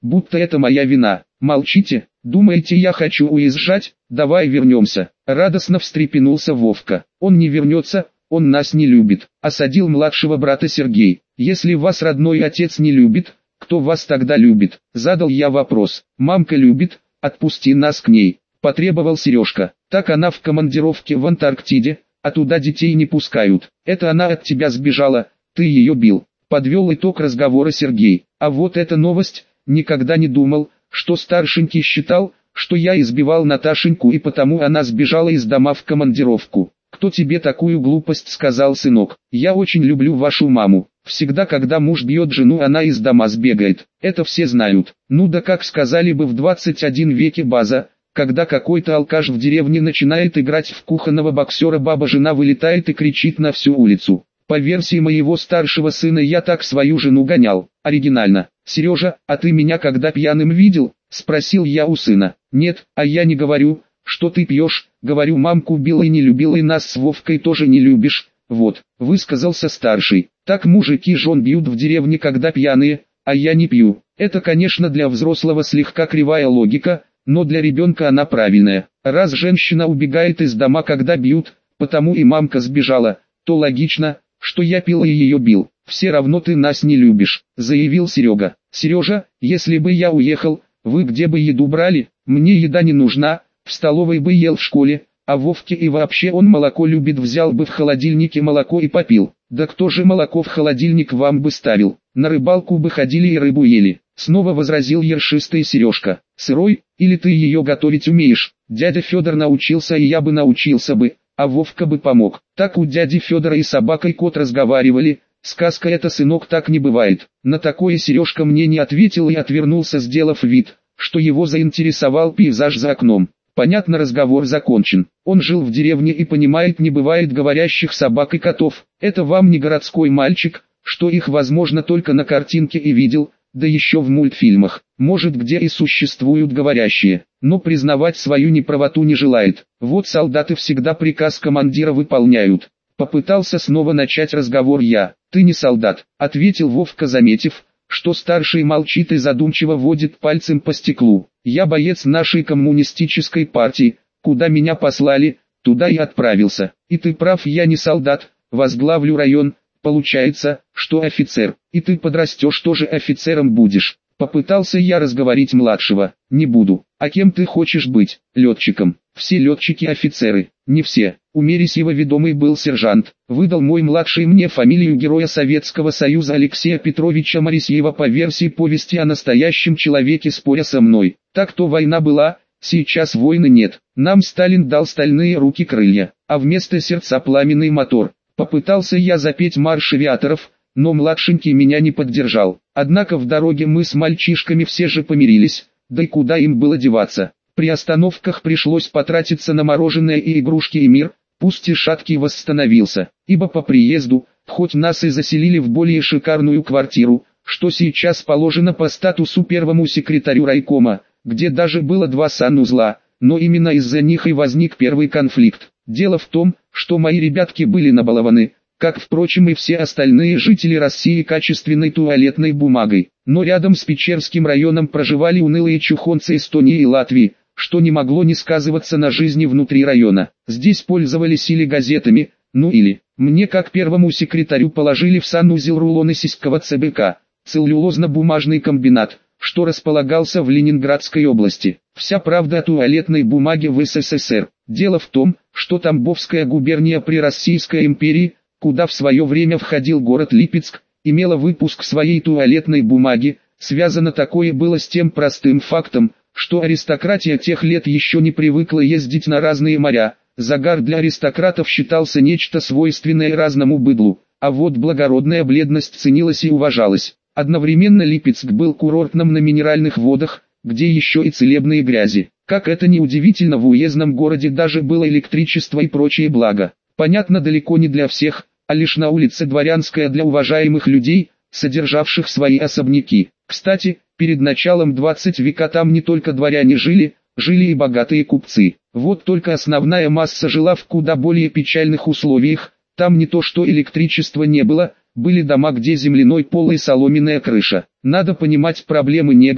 будто это моя вина. Молчите, думаете, я хочу уезжать? Давай вернемся. Радостно встрепенулся Вовка. Он не вернется, он нас не любит. Осадил младшего брата Сергей. Если вас родной отец не любит, кто вас тогда любит? Задал я вопрос. Мамка любит, отпусти нас к ней. Потребовал Сережка. Так она в командировке в Антарктиде, а туда детей не пускают. Это она от тебя сбежала, ты ее бил. Подвел итог разговора Сергей. А вот эта новость, никогда не думал, что старшенький считал, что я избивал Наташеньку и потому она сбежала из дома в командировку. Кто тебе такую глупость сказал, сынок? Я очень люблю вашу маму. Всегда когда муж бьет жену, она из дома сбегает. Это все знают. Ну да, как сказали бы в двадцать первом веке база, когда какой-то алкаш в деревне начинает играть в кухонного боксера, баба-жена вылетает и кричит на всю улицу. По версии моего старшего сына, я так свою жену гонял. Оригинально. Сережа, а ты меня когда пьяным видел? Спросил я у сына. Нет, а я не говорю, что ты пьешь. Говорю, мамку била и не любила, и нас с Вовкой тоже не любишь. Вот, высказался старший. Так мужики жен бьют в деревне, когда пьяные, а я не пью. Это, конечно, для взрослого слегка кривая логика, но для ребенка она правильная. Раз женщина убегает из дома, когда бьют, потому и мамка сбежала, то логично, что я пил и ее бил. Все равно ты нас не любишь, заявил Серега. Сережа, если бы я уехал, вы где бы еду брали? Мне еда не нужна, в столовой бы ел в школе, а Вовке и вообще он молоко любит, взял бы в холодильнике молоко и попил. Да кто же молоко в холодильник вам бы ставил? На рыбалку бы ходили и рыбу ели. Снова возразил ершистый Сережка. Сырой, или ты ее готовить умеешь? Дядя Федор научился, и я бы научился бы, а Вовка бы помог. Так у дяди Федора и собакой кот разговаривали. Сказка это, сынок, так не бывает. На такое Сережка мне не ответил и отвернулся, сделав вид, что его заинтересовал пейзаж за окном. Понятно, разговор закончен. Он жил в деревне и понимает, не бывает говорящих собак и котов. Это вам не городской мальчик, что их возможно только на картинке и видел, да еще в мультфильмах. Может, где и существуют говорящие, но признавать свою неправоту не желает. Вот солдаты всегда приказ командира выполняют. Попытался снова начать разговор я. «Ты не солдат», — ответил Вовка, заметив, что старший молчит и задумчиво водит пальцем по стеклу. «Я боец нашей коммунистической партии, куда меня послали, туда и отправился. И ты прав, я не солдат, возглавлю район, получается, что офицер, и ты подрастешь, тоже офицером будешь». Попытался я разговорить младшего. «Не буду. А кем ты хочешь быть?» «Летчиком. Все летчики офицеры». «Не все. У Мересьева ведомый был сержант. Выдал мой младший мне фамилию героя Советского Союза Алексея Петровича Моресьева по версии повести о настоящем человеке, споря со мной. Так то война была, сейчас войны нет. Нам Сталин дал стальные руки-крылья, а вместо сердца пламенный мотор». Попытался я запеть марш авиаторов, но младшенький меня не поддержал. Однако в дороге мы с мальчишками все же помирились, да и куда им было деваться. При остановках пришлось потратиться на мороженое и игрушки, и мир, пусть и шаткий, восстановился. Ибо по приезду, хоть нас и заселили в более шикарную квартиру, что сейчас положено по статусу первому секретарю райкома, где даже было два санузла, но именно из-за них и возник первый конфликт. Дело в том, что мои ребятки были набалованы, как, впрочем, и все остальные жители России, качественной туалетной бумагой. Но рядом с Печерским районом проживали унылые чухонцы Эстонии и Латвии, что не могло не сказываться на жизни внутри района. Здесь пользовались или газетами, ну или, мне как первому секретарю положили в санузел рулоны сиського ЦБК, целлюлозно-бумажный комбинат, что располагался в Ленинградской области. Вся правда о туалетной бумаге в СССР. Дело в том, что Тамбовская губерния при Российской империи, куда в свое время входил город Липецк, имела выпуск своей туалетной бумаги. Связано такое было с тем простым фактом, что аристократия тех лет еще не привыкла ездить на разные моря. Загар для аристократов считался нечто свойственное разному быдлу, а вот благородная бледность ценилась и уважалась. Одновременно Липецк был курортным на минеральных водах, где еще и целебные грязи. Как это ни удивительно, в уездном городе даже было электричество и прочие блага. Понятно, далеко не для всех, а лишь на улице Дворянская для уважаемых людей, содержавших свои особняки. Кстати, перед началом двадцатого века там не только дворяне жили, жили и богатые купцы. Вот только основная масса жила в куда более печальных условиях. Там не то что электричества не было, были дома, где земляной пол и соломенная крыша. Надо понимать проблемы негра,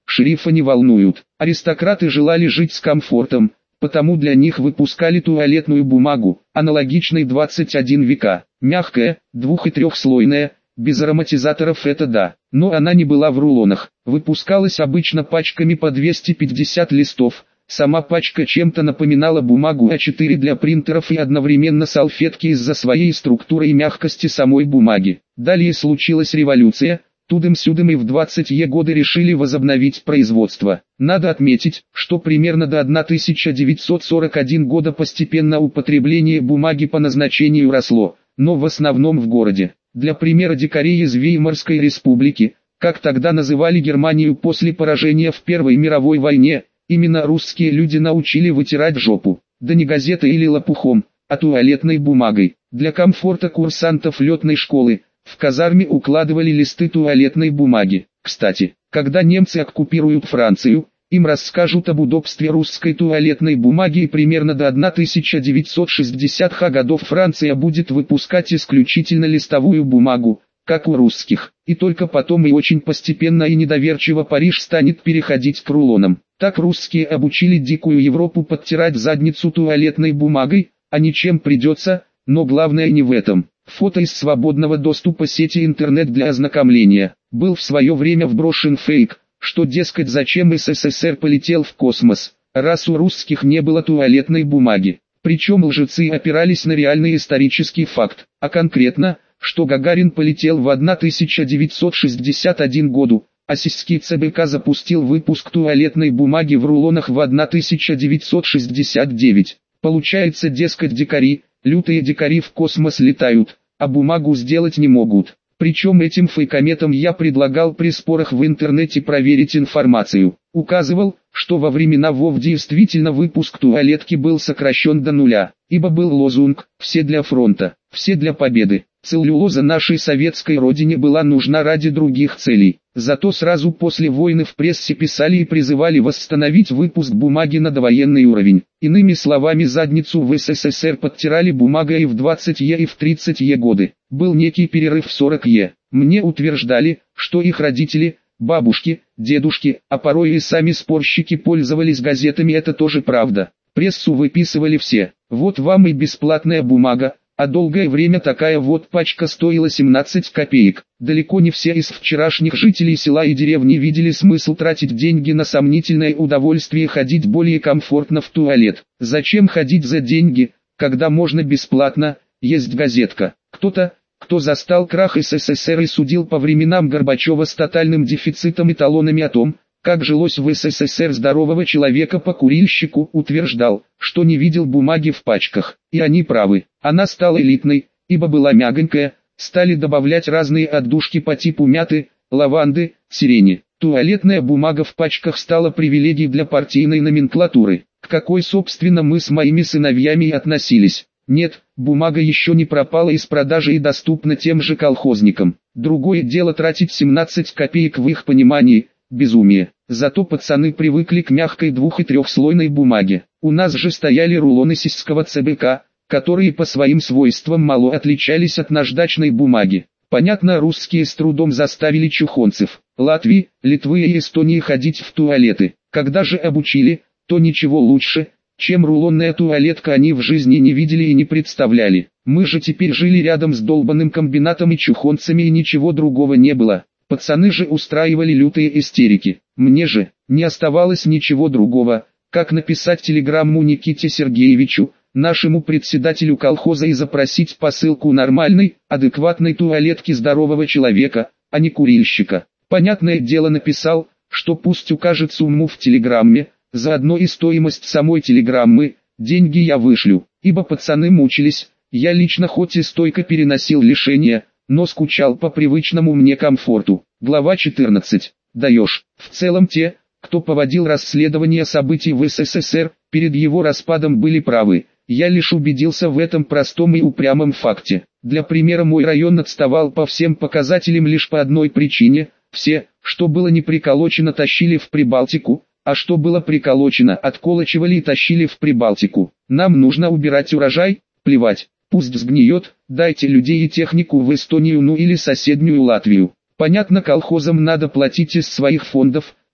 шерифа не волнуют. Аристократы желали жить с комфортом, потому для них выпускали туалетную бумагу, аналогичной двадцать один века, мягкая, двух- и трехслойная, без ароматизаторов, это да, но она не была в рулонах, выпускалась обычно пачками по двести пятьдесят листов, сама пачка чем-то напоминала бумагу а четыре для принтеров и одновременно салфетки из-за своей структуры и мягкости самой бумаги. Далее случилась революция. Тудым-сюдым и в двадцатые годы решили возобновить производство. Надо отметить, что примерно до тысяча девятьсот сорок первого года постепенно употребление бумаги по назначению росло, но в основном в городе. Для примера, дикари из Веймарской республики, как тогда называли Германию после поражения в Первой мировой войне, именно русские люди научили вытирать жопу, да не газетой или лопухом, а туалетной бумагой. Для комфорта курсантов летной школы в казарме укладывали листы туалетной бумаги. Кстати, когда немцы оккупируют Францию, им расскажут об удобстве русской туалетной бумаги, и примерно до тысяча девятьсот шестидесятых годов Франция будет выпускать исключительно листовую бумагу, как у русских, и только потом и очень постепенно и недоверчиво Париж станет переходить к рулонам. Так русские обучили дикую Европу подтирать задницу туалетной бумагой, а не чем придется, но главное не в этом. Фото из свободного доступа сети интернет для ознакомления. Был в свое время вброшен фейк, что, дескать, зачем СССР полетел в космос, раз у русских не было туалетной бумаги. Причем лжецы опирались на реальный исторический факт, а конкретно, что Гагарин полетел в тысяча девятьсот шестьдесят первом году, а Сисский ЦБК запустил выпуск туалетной бумаги в рулонах в тысяча девятьсот шестьдесят девятом. Получается, дескать, дикари, лютые дикари в космос летают, а бумагу сделать не могут. Причем этим фейкометом я предлагал при спорах в интернете проверить информацию. Указывал, что во времена ВОВ действительно выпуск туалетки был сокращен до нуля, ибо был лозунг «Все для фронта, все для победы». Целлюлоза нашей советской родине была нужна ради других целей. Зато сразу после войны в прессе писали и призывали восстановить выпуск бумаги на довоенный уровень. Иными словами, задницу в СССР подтирали бумагой и в двадцатые и в тридцатые годы. Был некий перерыв в сорокие. Мне утверждали, что их родители, бабушки, дедушки, а порой и сами спорщики пользовались газетами, это тоже правда. Прессу выписывали все. Вот вам и бесплатная бумага. А долгое время такая вот пачка стоила семнадцать копеек. Далеко не все из вчерашних жителей села и деревни видели смысл тратить деньги на сомнительное удовольствие ходить более комфортно в туалет. Зачем ходить за деньги, когда можно бесплатно? Есть газетка. Кто-то, кто застал крах СССР и судил по временам Горбачева с тотальным дефицитом и талонами о том, как жилось в СССР здорового человека-покурильщику, утверждал, что не видел бумаги в пачках. И они правы. Она стала элитной, ибо была мягонькая, стали добавлять разные отдушки по типу мяты, лаванды, сирени. Туалетная бумага в пачках стала привилегией для партийной номенклатуры, к какой собственно мы с моими сыновьями и относились. Нет, бумага еще не пропала из продажи и доступна тем же колхозникам. Другое дело тратить семнадцать копеек в их понимании – безумие. Зато пацаны привыкли к мягкой двух- и трехслойной бумаге. У нас же стояли рулоны Сисского ЦБК, которые по своим свойствам мало отличались от наждачной бумаги. Понятно, русские с трудом заставили чухонцев, Латвии, Литвы и Эстонии ходить в туалеты. Когда же обучили, то ничего лучше, чем рулонная туалетка, они в жизни не видели и не представляли. Мы же теперь жили рядом с долбанным комбинатом и чухонцами, и ничего другого не было. Пацаны же устраивали лютые истерики. Мне же не оставалось ничего другого, как написать телеграмму Никите Сергеевичу, нашему председателю колхоза, и запросить посылку нормальной, адекватной туалетки здорового человека, а не курильщика. Понятное дело, написал, что пусть укажет сумму в телеграмме, заодно и стоимость самой телеграммы, деньги я вышлю, ибо пацаны мучились. Я лично хоть и стойко переносил лишения, но скучал по привычному мне комфорту. Глава четырнадцать. Даешь. В целом те, кто поводил расследование событий в СССР, перед его распадом были правы. Я лишь убедился в этом простом и упрямом факте. Для примера, мой район отставал по всем показателям лишь по одной причине: все, что было не приколочено, тащили в Прибалтику, а что было приколочено, отколачивали и тащили в Прибалтику. Нам нужно убирать урожай? Плевать. Пусть сгниет, дайте людей и технику в Эстонию, ну или соседнюю Латвию. Понятно, колхозам надо платить из своих фондов,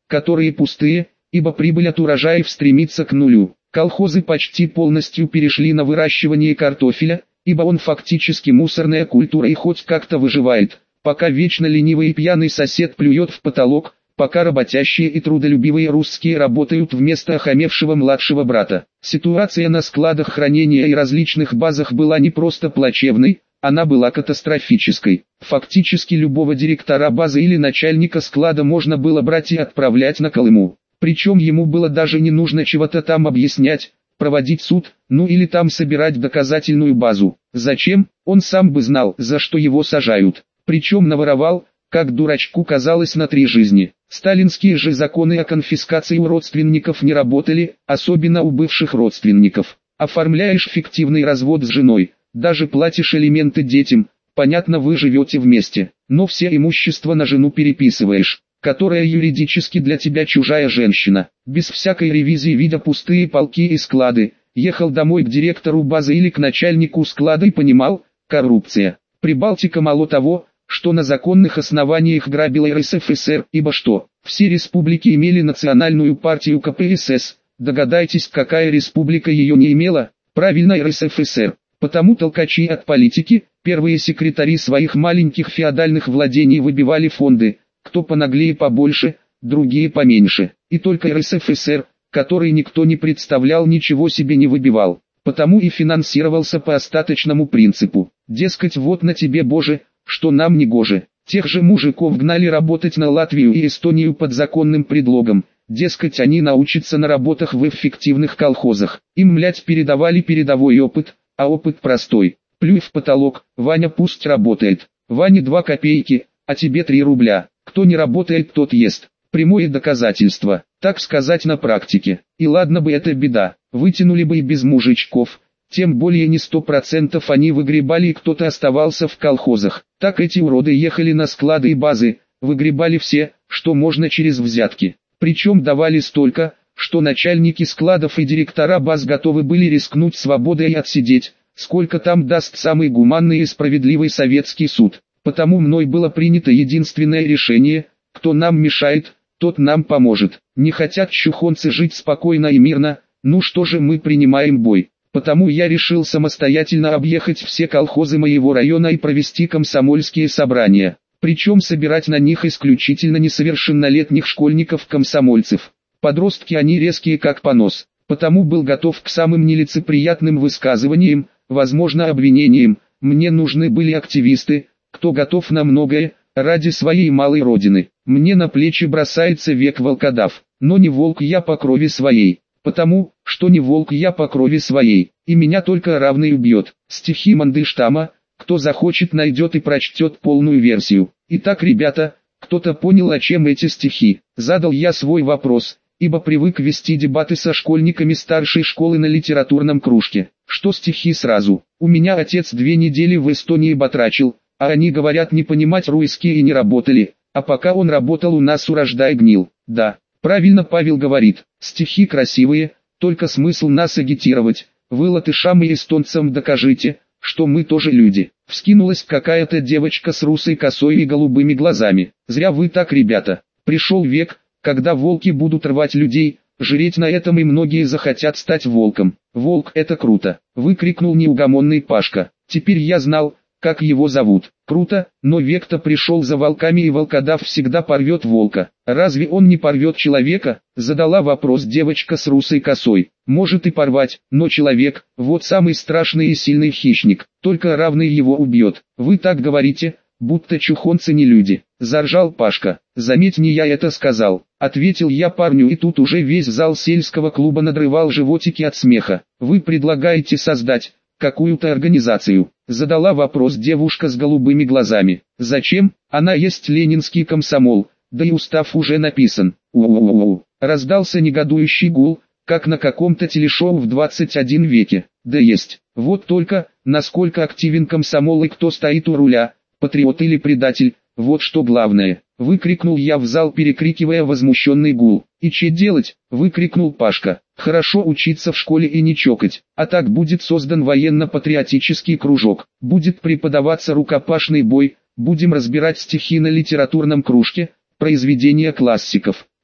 которые пустые, ибо прибыль от урожаев стремится к нулю. Колхозы почти полностью перешли на выращивание картофеля, ибо он фактически мусорная культура и хоть как-то выживает, пока вечно ленивый и пьяный сосед плюет в потолок, пока работящие и трудолюбивые русские работают вместо охамевшего младшего брата. Ситуация на складах хранения и различных базах была не просто плачевной, она была катастрофической. Фактически любого директора базы или начальника склада можно было брать и отправлять на Колыму. Причем ему было даже не нужно чего-то там объяснять, проводить суд, ну или там собирать доказательную базу. Зачем? Он сам бы знал, за что его сажают. Причем наворовал, как дурачку казалось, на три жизни. Сталинские же законы о конфискации у родственников не работали, особенно у бывших родственников. Оформляешь фиктивный развод с женой, даже платишь алименты детям, понятно, вы живете вместе, но все имущество на жену переписываешь, которая юридически для тебя чужая женщина. Без всякой ревизии, видя пустые полки и склады, ехал домой к директору базы или к начальнику склада и понимал: коррупция. Прибалтика мало того, что на законных основаниях грабила эр эс эф эс эр, ибо что, все республики имели национальную партию ка пэ эс эс, догадайтесь, какая республика ее не имела? Правильно, эр эс эф эс эр. Потому толкачи от политики, первые секретари своих маленьких феодальных владений выбивали фонды, кто понаглее побольше, другие поменьше, и только эр эс эф эс эр, который никто не представлял, ничего себе не выбивал, потому и финансировался по остаточному принципу, дескать, вот на тебе, Боже, что нам не гоже. Тех же мужиков гнали работать на Латвию и Эстонию под законным предлогом, дескать, они научатся на работах в эффективных колхозах. Им, млять, передавали передовой опыт, а опыт простой: плюй в потолок, Ваня пусть работает. Ване два копейки, а тебе три рубля. Кто не работает, тот ест. Прямое доказательство, так сказать, на практике. И ладно бы это беда, вытянули бы и без мужичков. Тем более не сто процентов они выгребали и кто-то оставался в колхозах. Так эти уроды ехали на склады и базы, выгребали все, что можно, через взятки. Причем давали столько, что начальники складов и директора баз готовы были рискнуть свободой и отсидеть, сколько там даст самый гуманный и справедливый советский суд. Потому мной было принято единственное решение: кто нам мешает, тот нам поможет. Не хотят чухонцы жить спокойно и мирно, ну что же, мы принимаем бой. Потому я решил самостоятельно объехать все колхозы моего района и провести комсомольские собрания. Причем собирать на них исключительно несовершеннолетних школьников-комсомольцев. Подростки они резкие как понос. Потому был готов к самым нелицеприятным высказываниям, возможно, обвинениям. Мне нужны были активисты, кто готов на многое, ради своей малой родины. Мне на плечи бросается век волкодав, но не волк я по крови своей. Потому, что не волк я по крови своей, и меня только равный убьет. Стихи Мандельштама, кто захочет, найдет и прочтет полную версию. Итак, ребята, кто-то понял, о чем эти стихи? Задал я свой вопрос, ибо привык вести дебаты со школьниками старшей школы на литературном кружке. Что стихи сразу? У меня отец две недели в Эстонии батрачил, а они говорят, не понимать русские и не работали, а пока он работал у нас, урождай гнил. Да. Правильно Павел говорит, стихи красивые, только смысл нас агитировать. Вы латышам и эстонцам докажите, что мы тоже люди. Вскинулась какая-то девочка с русой косой и голубыми глазами. Зря вы так, ребята. Пришел век, когда волки будут рвать людей, жреть на этом, и многие захотят стать волком. Волк — это круто, выкрикнул неугомонный Пашка. Теперь я знал, как его зовут. Круто, но век-то пришел за волками, и волкодав всегда порвет волка. Разве он не порвет человека? Задала вопрос девочка с русой косой. Может и порвать, но человек, вот самый страшный и сильный хищник, только равный его убьет. Вы так говорите, будто чухонцы не люди. Заржал Пашка. Заметь, не я это сказал, ответил я парню, и тут уже весь зал сельского клуба надрывал животики от смеха. Вы предлагаете создать какую-то организацию? Задала вопрос девушка с голубыми глазами. Зачем? Она есть ленинский комсомол, да и устав уже написан. У-у-у-у. Раздался негодующий гул, как на каком-то телешоу в двадцать один веке. Да есть. Вот только, насколько активен комсомол и кто стоит у руля, патриот или предатель, вот что главное. Выкрикнул я в зал, перекрикивая возмущенный гул. И че делать? Выкрикнул Пашка. Хорошо учиться в школе и не чокать, а так будет создан военно-патриотический кружок, будет преподаваться рукопашный бой, будем разбирать стихи на литературном кружке, произведения классиков.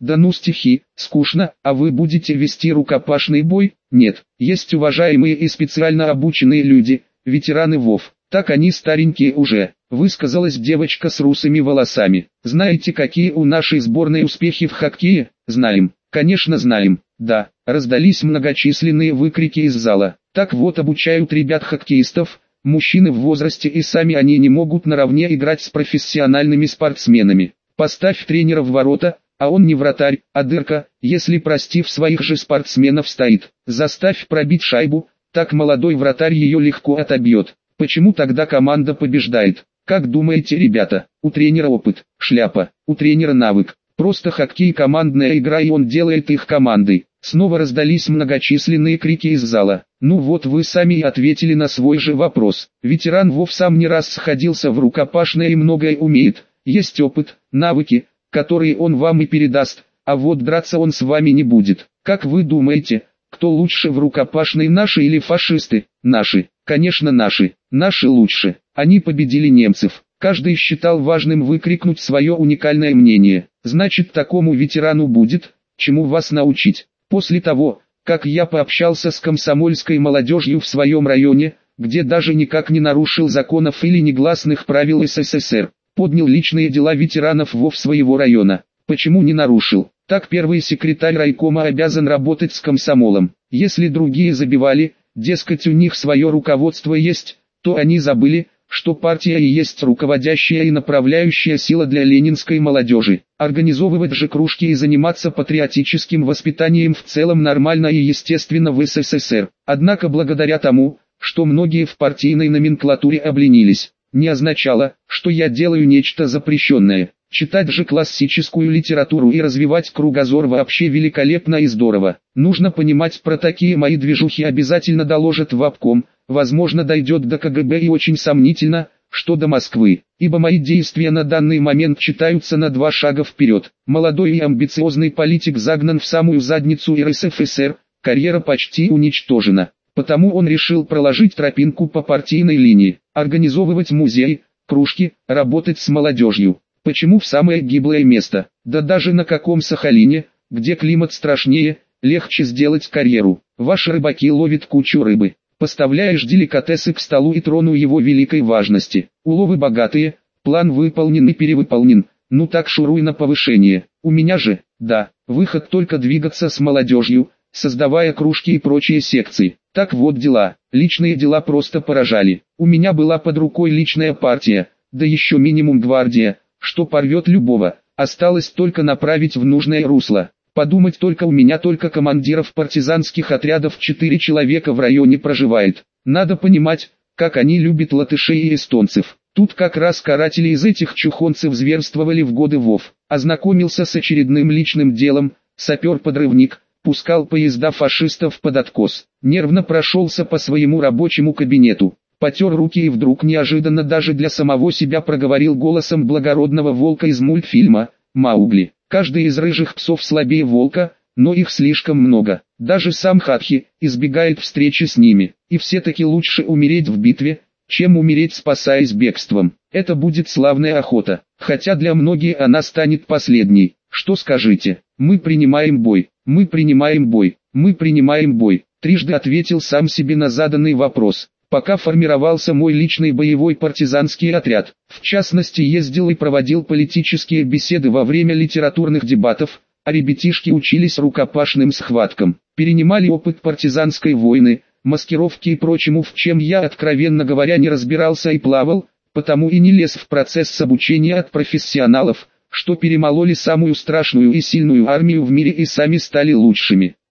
Да ну стихи, скучно, а вы будете вести рукопашный бой? Нет, есть уважаемые и специально обученные люди, ветераны ВОВ. Так они старенькие уже, высказалась девочка с русыми волосами. Знаете, какие у нашей сборной успехи в хоккее? Знаем, конечно знаем, да. Раздались многочисленные выкрики из зала. Так вот обучают ребят-хоккеистов, мужчины в возрасте, и сами они не могут наравне играть с профессиональными спортсменами. Поставь тренера в ворота, а он не вратарь, а дырка, если простив своих же спортсменов стоит. Заставь пробить шайбу, так молодой вратарь ее легко отобьет. Почему тогда команда побеждает? Как думаете, ребята? У тренера опыт, шляпа, у тренера навык. Просто хоккей командная игра, и он делает их командой. Снова раздались многочисленные крики из зала. Ну вот вы сами и ответили на свой же вопрос. Ветеран ВОВ сам не раз сходился в рукопашное и многое умеет. Есть опыт, навыки, которые он вам и передаст, а вот драться он с вами не будет. Как вы думаете, кто лучше в рукопашной, наши или фашисты? Наши, конечно наши, наши лучше. Они победили немцев. Каждый считал важным выкрикнуть свое уникальное мнение. Значит, такому ветерану будет, чему вас научить. После того, как я пообщался с комсомольской молодежью в своем районе, где даже никак не нарушил законов или негласных правил СССР, поднял личные дела ветеранов ВОВ своего района. Почему не нарушил? Так первый секретарь райкома обязан работать с комсомолом. Если другие забивали, дескать, у них свое руководство есть, то они забыли, что партия и есть руководящая и направляющая сила для ленинской молодежи. Организовывать же кружки и заниматься патриотическим воспитанием в целом нормально и естественно в СССР. Однако благодаря тому, что многие в партийной номенклатуре обленились, не означало, что я делаю нечто запрещенное. Читать же классическую литературу и развивать кругозор вообще великолепно и здорово. Нужно понимать, про такие мои движухи обязательно доложат в обком, возможно дойдет до КГБ, и очень сомнительно, что до Москвы, ибо мои действия на данный момент читаются на два шага вперед. Молодой и амбициозный политик загнан в самую задницу эр эс эф эс эр, карьера почти уничтожена. Потому он решил проложить тропинку по партийной линии, организовывать музеи, кружки, работать с молодежью. Почему в самое гиблое место? Да даже на каком Сахалине, где климат страшнее, легче сделать карьеру. Ваши рыбаки ловят кучу рыбы. Поставляешь деликатесы к столу и трону его великой важности. Уловы богатые, план выполнен и перевыполнен, ну так шуруй на повышение. У меня же, да, выход только двигаться с молодежью, создавая кружки и прочие секции. Так вот дела, личные дела просто поражали. У меня была под рукой личная партия, да еще минимум гвардия, что порвет любого. Осталось только направить в нужное русло. Подумать только, у меня только командиров партизанских отрядов четыре человека в районе проживает. Надо понимать, как они любят латышей и эстонцев. Тут как раз каратели из этих чухонцев зверствовали в годы ВОВ. Ознакомился с очередным личным делом, сапер-подрывник, пускал поезда фашистов под откос. Нервно прошелся по своему рабочему кабинету, потер руки и вдруг неожиданно даже для самого себя проговорил голосом благородного волка из мультфильма «Маугли». Каждый из рыжих псов слабее волка, но их слишком много. Даже сам Хатхи избегает встречи с ними. И все-таки лучше умереть в битве, чем умереть, спасаясь бегством. Это будет славная охота, хотя для многих она станет последней. Что скажите? Мы принимаем бой, мы принимаем бой, мы принимаем бой. Трижды ответил сам себе на заданный вопрос. Пока формировался мой личный боевой партизанский отряд, в частности ездил и проводил политические беседы во время литературных дебатов, а ребятишки учились рукопашным схваткам, перенимали опыт партизанской войны, маскировки и прочему, в чем я, откровенно говоря, не разбирался и плавал, потому и не лез в процесс обучения от профессионалов, что перемололи самую страшную и сильную армию в мире и сами стали лучшими.